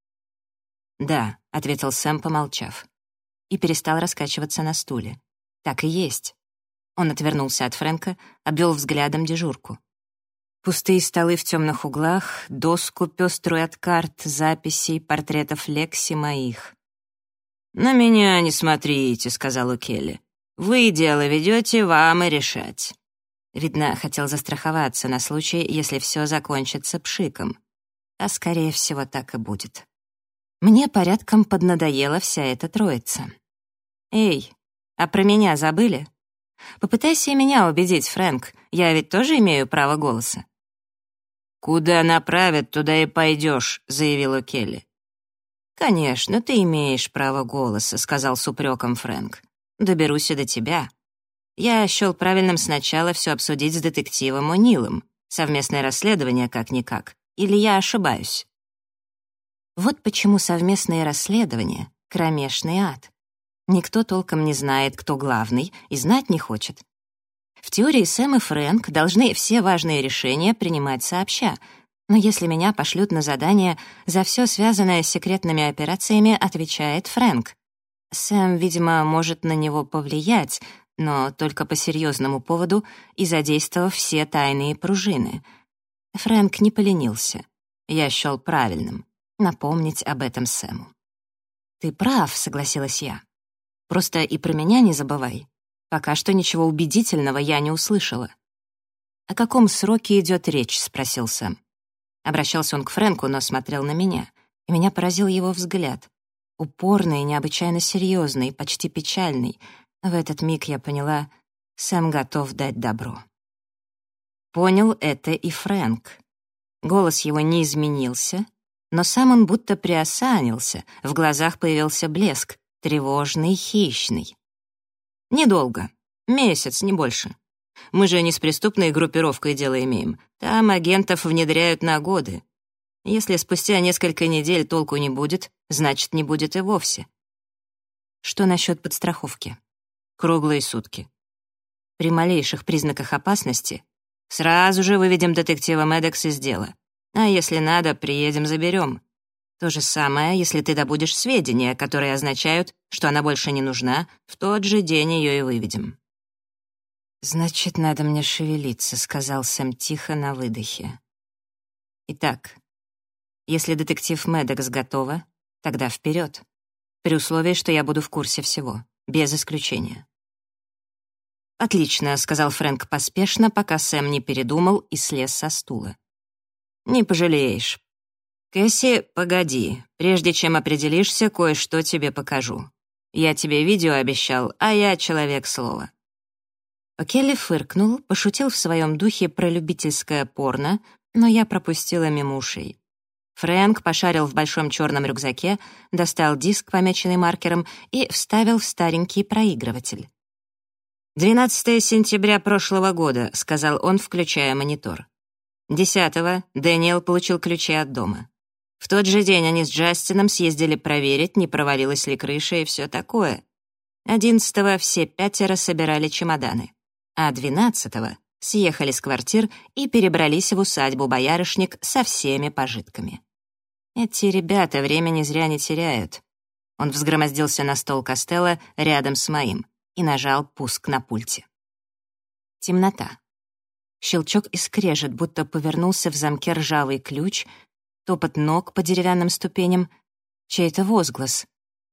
«Да», — ответил Сэм, помолчав, и перестал раскачиваться на стуле. «Так и есть». Он отвернулся от Фрэнка, обвел взглядом дежурку. Пустые столы в темных углах, доску пеструю от карт, записей, портретов Лекси моих. «На меня не смотрите», — сказал О'Келли. «Вы дело ведете, вам и решать». Видно, хотел застраховаться на случай, если все закончится пшиком. А скорее всего так и будет. Мне порядком поднадоела вся эта троица. «Эй, а про меня забыли? Попытайся и меня убедить, Фрэнк, я ведь тоже имею право голоса». «Куда направят, туда и пойдешь», — заявил О'Келли. «Конечно, ты имеешь право голоса», — сказал с упреком Фрэнк. «Доберусь и до тебя. Я счел правильным сначала все обсудить с детективом О'Нилом. Совместное расследование как-никак. Или я ошибаюсь?» Вот почему совместные расследования — кромешный ад. Никто толком не знает, кто главный, и знать не хочет. В теории Сэм и Фрэнк должны все важные решения принимать сообща, но если меня пошлют на задание, за все связанное с секретными операциями отвечает Фрэнк. Сэм, видимо, может на него повлиять, но только по серьезному поводу и задействовав все тайные пружины. Фрэнк не поленился. Я счел правильным напомнить об этом Сэму. «Ты прав», — согласилась я. «Просто и про меня не забывай. Пока что ничего убедительного я не услышала». «О каком сроке идет речь?» — спросил Сэм. Обращался он к Фрэнку, но смотрел на меня, и меня поразил его взгляд. Упорный, необычайно серьезный, почти печальный. В этот миг я поняла, Сэм готов дать добро. Понял это и Фрэнк. Голос его не изменился, но сам он будто приосанился, в глазах появился блеск, тревожный, хищный. «Недолго. Месяц, не больше. Мы же не с преступной группировкой дело имеем. Там агентов внедряют на годы. Если спустя несколько недель толку не будет, значит, не будет и вовсе. Что насчет подстраховки? Круглые сутки. При малейших признаках опасности сразу же выведем детектива Медекс из дела. А если надо, приедем, заберем. То же самое, если ты добудешь сведения, которые означают, что она больше не нужна, в тот же день ее и выведем. «Значит, надо мне шевелиться», — сказал Сэм тихо на выдохе. «Итак, если детектив Медекс готова, тогда вперед, при условии, что я буду в курсе всего, без исключения». «Отлично», — сказал Фрэнк поспешно, пока Сэм не передумал и слез со стула. «Не пожалеешь. Кэсси, погоди. Прежде чем определишься, кое-что тебе покажу. Я тебе видео обещал, а я человек слова». О'Келли фыркнул, пошутил в своем духе про любительское порно, но я пропустила мимо ушей. Фрэнк пошарил в большом черном рюкзаке, достал диск, помеченный маркером, и вставил в старенький проигрыватель. 12 сентября прошлого года», — сказал он, включая монитор. 10-го Дэниел получил ключи от дома. В тот же день они с Джастином съездили проверить, не провалилась ли крыша и все такое. 11-го все 5 собирали чемоданы. А 12-го съехали с квартир и перебрались в усадьбу «Боярышник» со всеми пожитками. Эти ребята времени зря не теряют. Он взгромоздился на стол Костелло рядом с моим и нажал пуск на пульте. Темнота. Щелчок и скрежет, будто повернулся в замке ржавый ключ, топот ног по деревянным ступеням, чей-то возглас.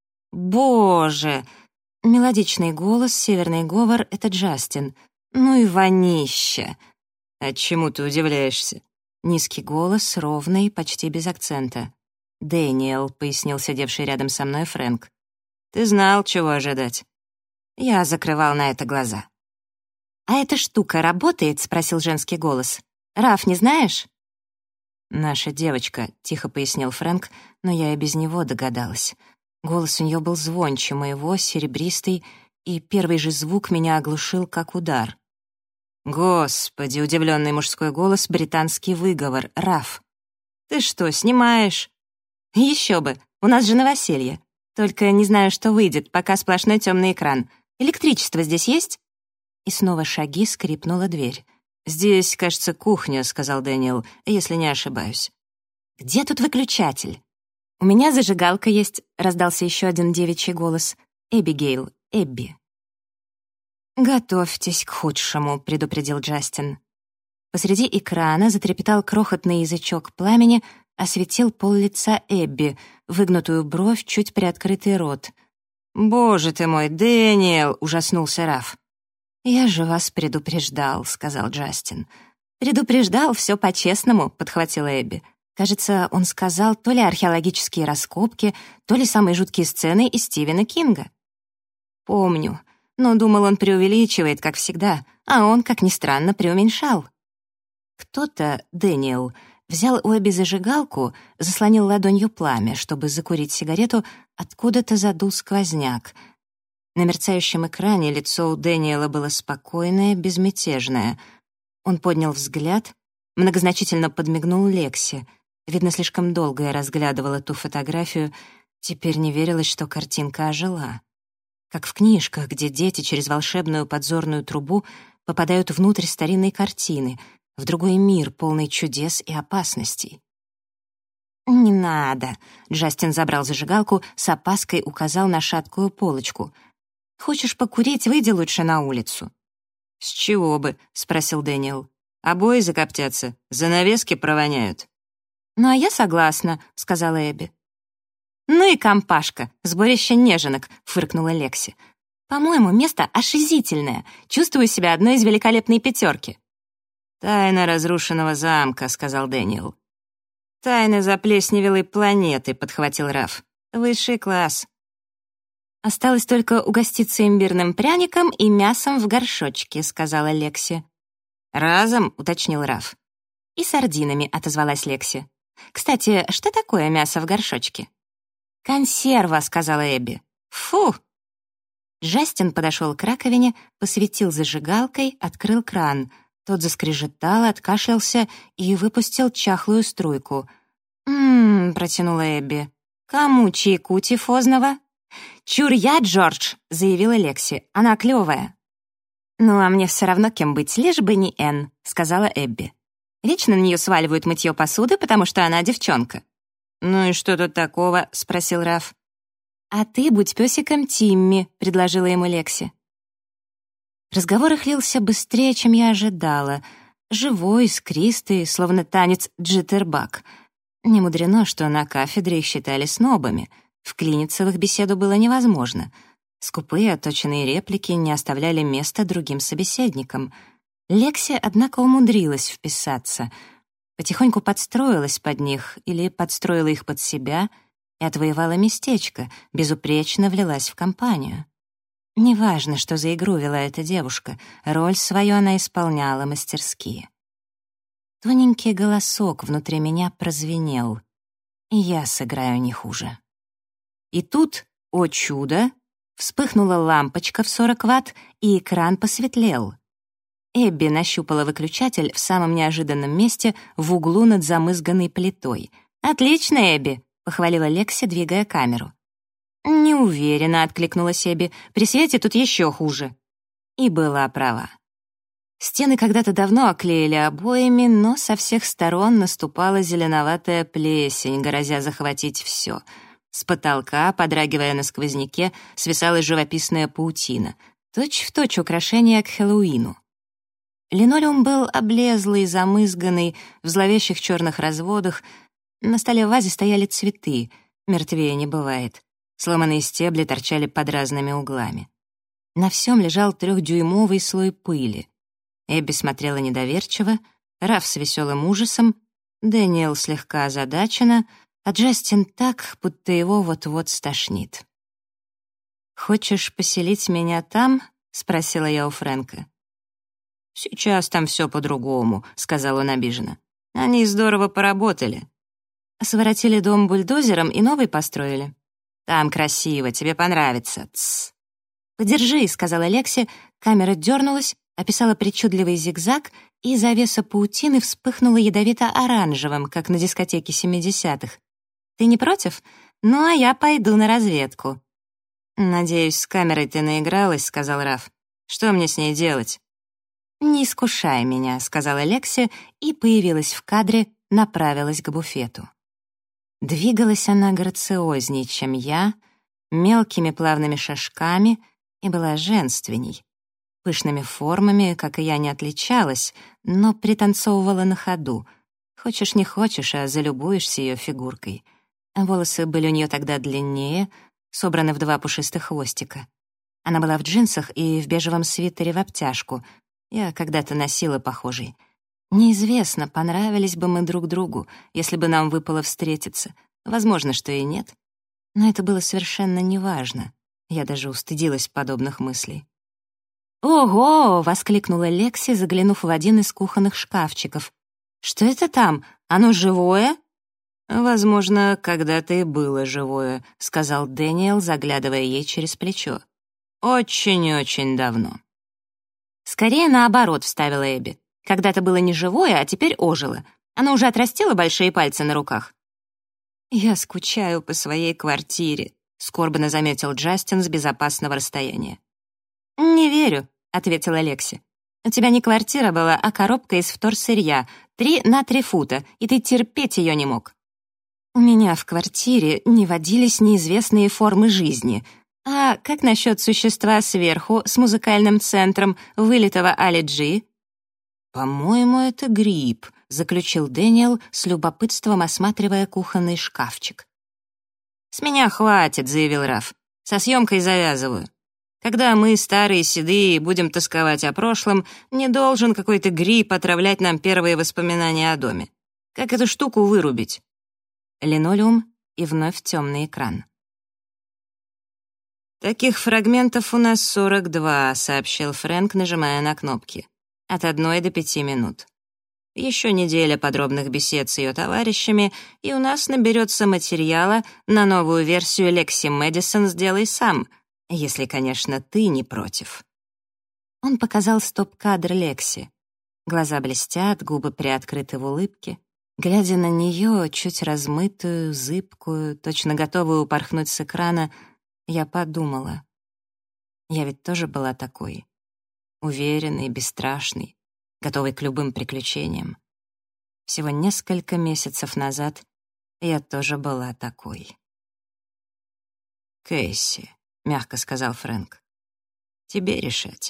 «Боже!» Мелодичный голос, северный говор — это Джастин. «Ну и вонища!» «А чему ты удивляешься?» Низкий голос, ровный, почти без акцента. «Дэниел», — пояснил сидевший рядом со мной Фрэнк. «Ты знал, чего ожидать». Я закрывал на это глаза. «А эта штука работает?» — спросил женский голос. «Раф, не знаешь?» «Наша девочка», — тихо пояснил Фрэнк, но я и без него догадалась. Голос у нее был звонче моего, серебристый, и первый же звук меня оглушил, как удар. «Господи!» — удивленный мужской голос, британский выговор. «Раф, ты что, снимаешь?» «Еще бы, у нас же новоселье. Только не знаю, что выйдет, пока сплошной темный экран. Электричество здесь есть?» И снова шаги, скрипнула дверь. «Здесь, кажется, кухня», — сказал Дэниел, если не ошибаюсь. «Где тут выключатель?» «У меня зажигалка есть», — раздался еще один девичий голос. «Эбигейл, Эбби». «Готовьтесь к худшему», — предупредил Джастин. Посреди экрана затрепетал крохотный язычок пламени, осветил пол лица Эбби, выгнутую бровь, чуть приоткрытый рот. «Боже ты мой, Дэниел!» — ужаснулся Раф. «Я же вас предупреждал», — сказал Джастин. «Предупреждал, все по-честному», — подхватила Эбби. Кажется, он сказал то ли археологические раскопки, то ли самые жуткие сцены из Стивена Кинга. «Помню, но думал, он преувеличивает, как всегда, а он, как ни странно, преуменьшал». Кто-то, Дэниел, взял у Эбби зажигалку, заслонил ладонью пламя, чтобы закурить сигарету, откуда-то задул сквозняк. На мерцающем экране лицо у Дэниела было спокойное, безмятежное. Он поднял взгляд, многозначительно подмигнул Лексе. Видно, слишком долго я разглядывала ту фотографию, теперь не верилось, что картинка ожила. Как в книжках, где дети через волшебную подзорную трубу попадают внутрь старинной картины, в другой мир, полный чудес и опасностей. «Не надо», — Джастин забрал зажигалку, с опаской указал на шаткую полочку. «Хочешь покурить, выйди лучше на улицу». «С чего бы?» — спросил Дэниел. «Обои закоптятся, занавески провоняют». «Ну, а я согласна», — сказала Эбби. «Ну и компашка, сборище неженок», — фыркнула Лекси. «По-моему, место ошизительное. Чувствую себя одной из великолепной пятерки». «Тайна разрушенного замка», — сказал Дэниел. «Тайна заплесневелой планеты», — подхватил Раф. «Высший класс». «Осталось только угоститься имбирным пряником и мясом в горшочке», — сказала Лекси. «Разом?» — уточнил Раф. «И сардинами», — отозвалась Лекси. «Кстати, что такое мясо в горшочке?» «Консерва», — сказала Эбби. «Фу!» Джастин подошел к раковине, посветил зажигалкой, открыл кран. Тот заскрежетал, откашлялся и выпустил чахлую струйку. Протянула Эбби. «Кому чайку тифозного?» «Чур я, Джордж!» — заявила Лекси. «Она клёвая». «Ну, а мне все равно, кем быть, лишь бы не Энн», — сказала Эбби. «Вечно на нее сваливают мытье посуды, потому что она девчонка». «Ну и что тут такого?» — спросил Раф. «А ты будь песиком Тимми», — предложила ему Лекси. Разговор их лился быстрее, чем я ожидала. Живой, искристый, словно танец джиттербак. Не мудрено, что на кафедре их считали снобами. Вклиниться в их беседу было невозможно. Скупые, отточенные реплики не оставляли места другим собеседникам. Лекси, однако, умудрилась вписаться. Потихоньку подстроилась под них или подстроила их под себя и отвоевала местечко, безупречно влилась в компанию. Неважно, что за игру вела эта девушка, роль свою она исполняла мастерски. Тоненький голосок внутри меня прозвенел, и я сыграю не хуже. И тут, о чудо, вспыхнула лампочка в 40 ватт, и экран посветлел. Эбби нащупала выключатель в самом неожиданном месте в углу над замызганной плитой. «Отлично, Эбби!» — похвалила Лекси, двигая камеру. «Не уверена», — откликнулась Эбби. «При свете тут еще хуже». И была права. Стены когда-то давно оклеили обоями, но со всех сторон наступала зеленоватая плесень, грозя захватить все. С потолка, подрагивая на сквозняке, свисала живописная паутина. Точь-в-точь украшение к Хэллоуину. Линолеум был облезлый, замызганный, в зловещих черных разводах. На столе в вазе стояли цветы, мертвее не бывает. Сломанные стебли торчали под разными углами. На всем лежал 3-дюймовый слой пыли. Эбби смотрела недоверчиво, Раф с веселым ужасом, Дэниел слегка озадаченно, а Джастин так, будто его вот-вот стошнит. «Хочешь поселить меня там?» — спросила я у Фрэнка. «Сейчас там все по-другому», — сказал он обиженно. «Они здорово поработали». «Своротили дом бульдозером и новый построили». «Там красиво, тебе понравится. Тсс». «Подержи», — сказала Лекси, камера дернулась, описала причудливый зигзаг, и завеса паутины вспыхнула ядовито-оранжевым, как на дискотеке 70-х. «Ты не против? Ну, а я пойду на разведку». «Надеюсь, с камерой ты наигралась», — сказал Раф. «Что мне с ней делать?» «Не искушай меня», — сказала Лекси и появилась в кадре, направилась к буфету. Двигалась она грациозней, чем я, мелкими плавными шажками и была женственней. Пышными формами, как и я, не отличалась, но пританцовывала на ходу. Хочешь не хочешь, а залюбуешься ее фигуркой. Волосы были у нее тогда длиннее, собраны в 2 пушистых хвостика. Она была в джинсах и в бежевом свитере в обтяжку. Я когда-то носила похожий. Неизвестно, понравились бы мы друг другу, если бы нам выпало встретиться. Возможно, что и нет. Но это было совершенно неважно. Я даже устыдилась подобных мыслей. «Ого!» — воскликнула Лекси, заглянув в один из кухонных шкафчиков. «Что это там? Оно живое?» «Возможно, когда-то и было живое», — сказал Дэниел, заглядывая ей через плечо. «Очень-очень давно». «Скорее наоборот», — вставила Эбби. «Когда-то было не живое, а теперь ожило. Оно уже отрастило большие пальцы на руках». «Я скучаю по своей квартире», — скорбно заметил Джастин с безопасного расстояния. «Не верю», — ответила Лекси. «У тебя не квартира была, а коробка из вторсырья, 3 на 3 фута, и ты терпеть ее не мог». «У меня в квартире не водились неизвестные формы жизни. А как насчет существа сверху с музыкальным центром вылитого Али Джи?» «По-моему, это гриб», — заключил Дэниел с любопытством, осматривая кухонный шкафчик. «С меня хватит», — заявил Раф. «Со съемкой завязываю. Когда мы, старые седые, будем тосковать о прошлом, не должен какой-то гриб отравлять нам первые воспоминания о доме. Как эту штуку вырубить?» Линолеум и вновь темный экран. «Таких фрагментов у нас 42», — сообщил Фрэнк, нажимая на кнопки. «От 1 до 5 минут. Еще неделя подробных бесед с ее товарищами, и у нас наберется материала на новую версию Лекси Мэдисон «Сделай сам». Если, конечно, ты не против». Он показал стоп-кадр Лекси. Глаза блестят, губы приоткрыты в улыбке. Глядя на нее, чуть размытую, зыбкую, точно готовую упорхнуть с экрана, я подумала. Я ведь тоже была такой. Уверенной, бесстрашной, готовой к любым приключениям. Всего несколько месяцев назад я тоже была такой. «Кэсси», — мягко сказал Фрэнк, — «тебе решать».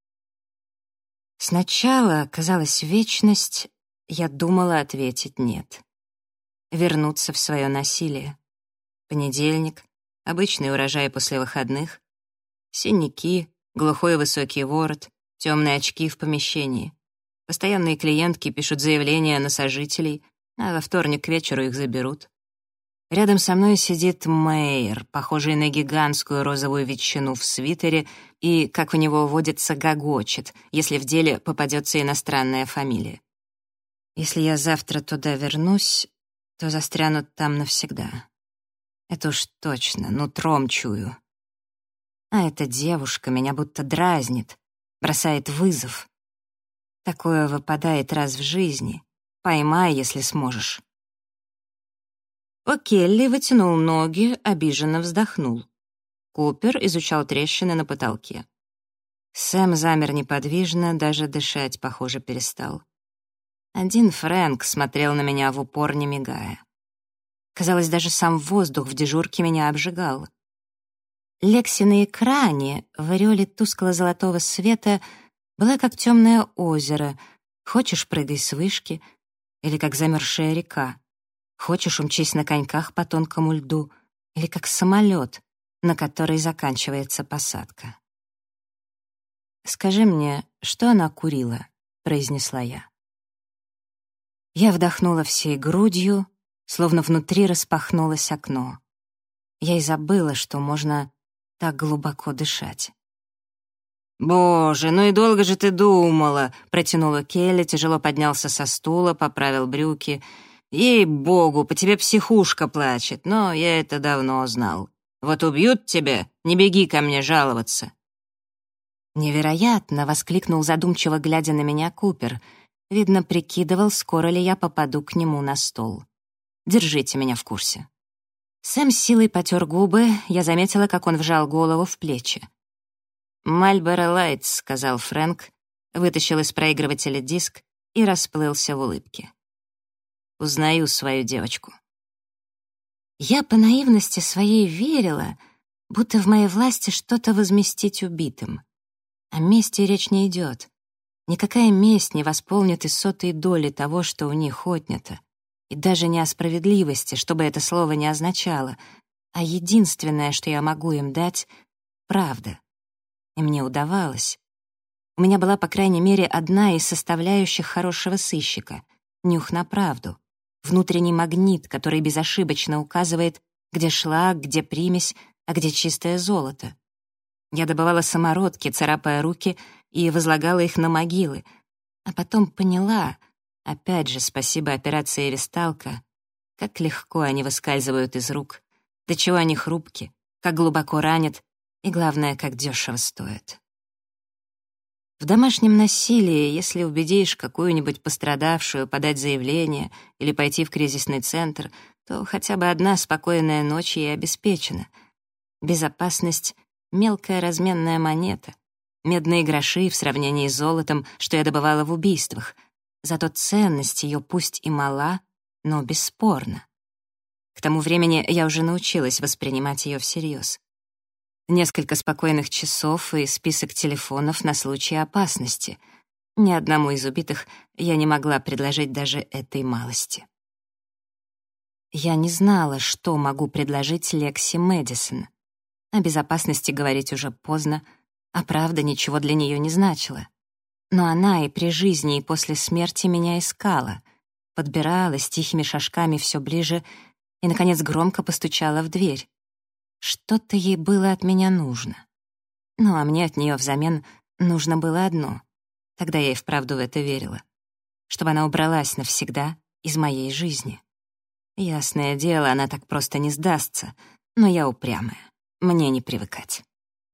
Сначала, казалось, вечность, я думала ответить «нет». Вернуться в свое насилие. Понедельник, обычный урожай после выходных, синяки, глухой высокий ворот, темные очки в помещении. Постоянные клиентки пишут заявления на сожителей, а во вторник к вечеру их заберут. Рядом со мной сидит Мэйр, похожий на гигантскую розовую ветчину в свитере, и, как у него водится, гогочет, если в деле попадется иностранная фамилия. Если я завтра туда вернусь, то застряну там навсегда. Это уж точно, нутром чую. А эта девушка меня будто дразнит, бросает вызов. Такое выпадает раз в жизни. Поймай, если сможешь. О'Келли вытянул ноги, обиженно вздохнул. Купер изучал трещины на потолке. Сэм замер неподвижно, даже дышать, похоже, перестал. Один Фрэнк смотрел на меня в упор, не мигая. Казалось, даже сам воздух в дежурке меня обжигал. Лекси на экране, в ореоле тускло-золотого света, была как темное озеро. Хочешь — прыгай с вышки, или как замерзшая река. Хочешь — умчись на коньках по тонкому льду, или как самолет, на который заканчивается посадка. «Скажи мне, что она курила?» — произнесла я. Я вдохнула всей грудью, словно внутри распахнулось окно. Я и забыла, что можно так глубоко дышать. «Боже, ну и долго же ты думала!» — протянула Келли, тяжело поднялся со стула, поправил брюки. «Ей-богу, по тебе психушка плачет, но я это давно знал. Вот убьют тебя, не беги ко мне жаловаться». «Невероятно!» — воскликнул задумчиво, глядя на меня Купер. Видно, прикидывал, скоро ли я попаду к нему на стол. «Держите меня в курсе». Сэм с силой потер губы, я заметила, как он вжал голову в плечи. «Мальборо Лайтс», — сказал Фрэнк, вытащил из проигрывателя диск и расплылся в улыбке. «Узнаю свою девочку». Я по наивности своей верила, будто в моей власти что-то возместить убитым. О мести речь не идет. Никакая месть не восполнит и сотой доли того, что у них отнято. И даже не о справедливости, что бы это слово ни означало, а единственное, что я могу им дать — правда. И мне удавалось. У меня была, по крайней мере, одна из составляющих хорошего сыщика — нюх на правду, внутренний магнит, который безошибочно указывает, где шлак, где примесь, а где чистое золото. Я добывала самородки, царапая руки, и возлагала их на могилы, а потом поняла, опять же, спасибо операции «Весталка», как легко они выскальзывают из рук, до чего они хрупки, как глубоко ранят и, главное, как дешево стоят. В домашнем насилии, если убедишь какую-нибудь пострадавшую подать заявление или пойти в кризисный центр, то хотя бы одна спокойная ночь ей обеспечена. Безопасность — мелкая разменная монета, медные гроши в сравнении с золотом, что я добывала в убийствах. Зато ценность ее пусть и мала, но бесспорна. К тому времени я уже научилась воспринимать ее всерьез. Несколько спокойных часов и список телефонов на случай опасности. Ни одному из убитых я не могла предложить даже этой малости. Я не знала, что могу предложить Лекси Мэдисон. О безопасности говорить уже поздно, а правда ничего для нее не значила. Но она и при жизни, и после смерти меня искала, подбиралась тихими шажками все ближе и, наконец, громко постучала в дверь. Что-то ей было от меня нужно. Ну, а мне от нее взамен нужно было одно. Тогда я и вправду в это верила. Чтобы она убралась навсегда из моей жизни. Ясное дело, она так просто не сдастся, но я упрямая. Мне не привыкать.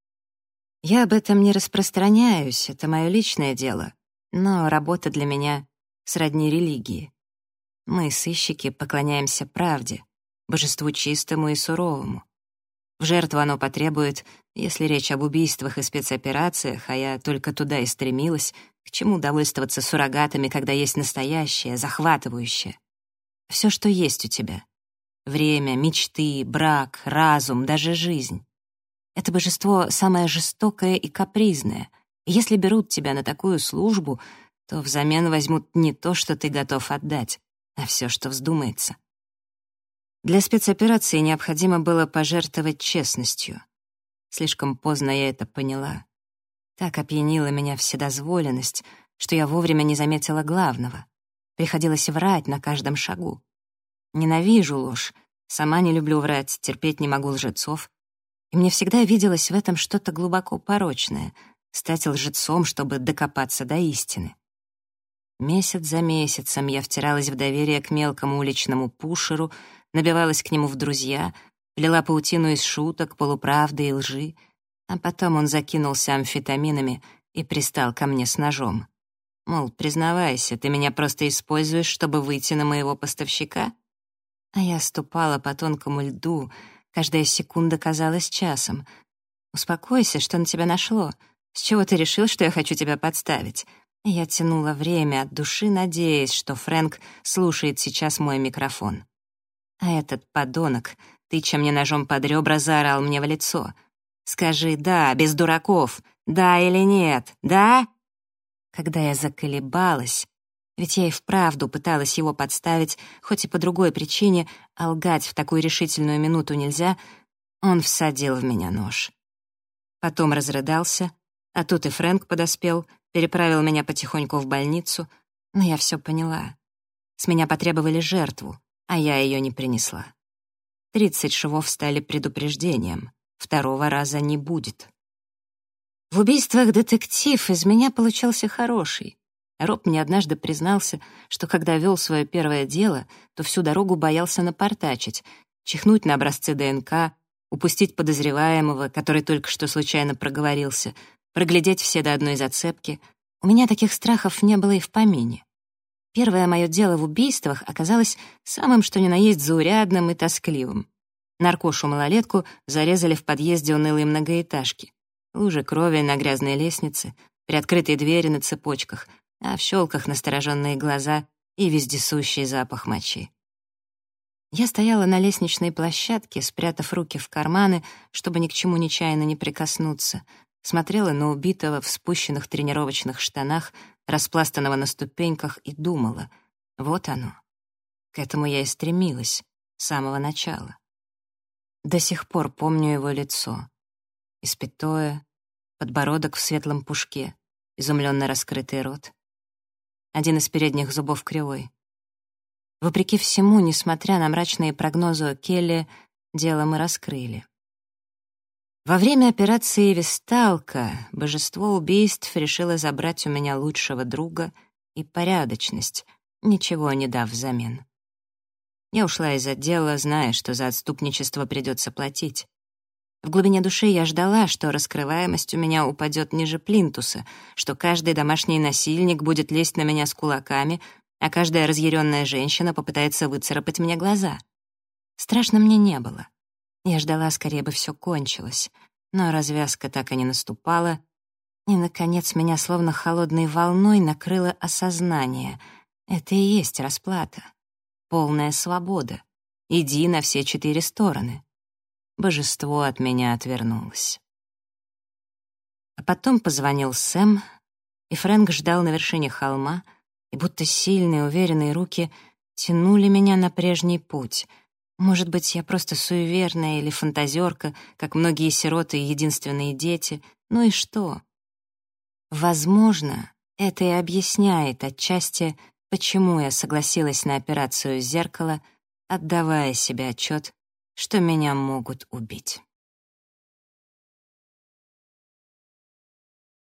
Я об этом не распространяюсь, это мое личное дело, но работа для меня сродни религии. Мы, сыщики, поклоняемся правде, божеству чистому и суровому. В жертву оно потребует, если речь об убийствах и спецоперациях, а я только туда и стремилась, к чему довольствоваться суррогатами, когда есть настоящее, захватывающее. Все, что есть у тебя. Время, мечты, брак, разум, даже жизнь. Это божество самое жестокое и капризное. И если берут тебя на такую службу, то взамен возьмут не то, что ты готов отдать, а все, что вздумается. Для спецоперации необходимо было пожертвовать честностью. Слишком поздно я это поняла. Так опьянила меня вседозволенность, что я вовремя не заметила главного. Приходилось врать на каждом шагу. Ненавижу ложь, сама не люблю врать, терпеть не могу лжецов. И мне всегда виделось в этом что-то глубоко порочное — стать лжецом, чтобы докопаться до истины. Месяц за месяцем я втиралась в доверие к мелкому уличному пушеру, набивалась к нему в друзья, плела паутину из шуток, полуправды и лжи, а потом он закинулся амфетаминами и пристал ко мне с ножом. Мол, признавайся, ты меня просто используешь, чтобы выйти на моего поставщика? А я ступала по тонкому льду, каждая секунда казалась часом. «Успокойся, что на тебя нашло? С чего ты решил, что я хочу тебя подставить?» И я тянула время от души, надеясь, что Фрэнк слушает сейчас мой микрофон. А этот подонок, тыча мне ножом под ребра, заорал мне в лицо. «Скажи «да», без дураков, да или нет, да?» Когда я заколебалась, ведь я и вправду пыталась его подставить, хоть и по другой причине, а лгать в такую решительную минуту нельзя, он всадил в меня нож. Потом разрыдался, а тут и Фрэнк подоспел, переправил меня потихоньку в больницу, но я все поняла. С меня потребовали жертву, а я ее не принесла. 30 швов стали предупреждением, второго раза не будет. В убийствах детектив из меня получился хороший. Роб мне однажды признался, что когда вел свое первое дело, то всю дорогу боялся напортачить, чихнуть на образцы ДНК, упустить подозреваемого, который только что случайно проговорился, проглядеть все до одной зацепки. У меня таких страхов не было и в помине. Первое мое дело в убийствах оказалось самым что ни на есть заурядным и тоскливым. Наркошу-малолетку зарезали в подъезде унылой многоэтажки. Лужи крови на грязной лестнице, приоткрытые двери на цепочках, а в щелках настороженные глаза и вездесущий запах мочи. Я стояла на лестничной площадке, спрятав руки в карманы, чтобы ни к чему нечаянно не прикоснуться, смотрела на убитого в спущенных тренировочных штанах, распластанного на ступеньках, и думала: вот оно. К этому я и стремилась с самого начала. До сих пор помню его лицо. Испятое, подбородок в светлом пушке, изумленно раскрытый рот. Один из передних зубов кривой. Вопреки всему, несмотря на мрачные прогнозы Келли, дело мы раскрыли. Во время операции «Весталка» божество убийств решило забрать у меня лучшего друга и порядочность, ничего не дав взамен. Я ушла из отдела, зная, что за отступничество придется платить. В глубине души я ждала, что раскрываемость у меня упадет ниже плинтуса, что каждый домашний насильник будет лезть на меня с кулаками, а каждая разъяренная женщина попытается выцарапать мне глаза. Страшно мне не было. Я ждала, скорее бы все кончилось, но развязка так и не наступала, и, наконец, меня словно холодной волной накрыло осознание. Это и есть расплата. Полная свобода. Иди на все 4 стороны. Божество от меня отвернулось. А потом позвонил Сэм, и Фрэнк ждал на вершине холма, и будто сильные, уверенные руки тянули меня на прежний путь. Может быть, я просто суеверная или фантазерка, как многие сироты и единственные дети. Ну и что? Возможно, это и объясняет отчасти, почему я согласилась на операцию «Зеркало», отдавая себе отчет, что меня могут убить.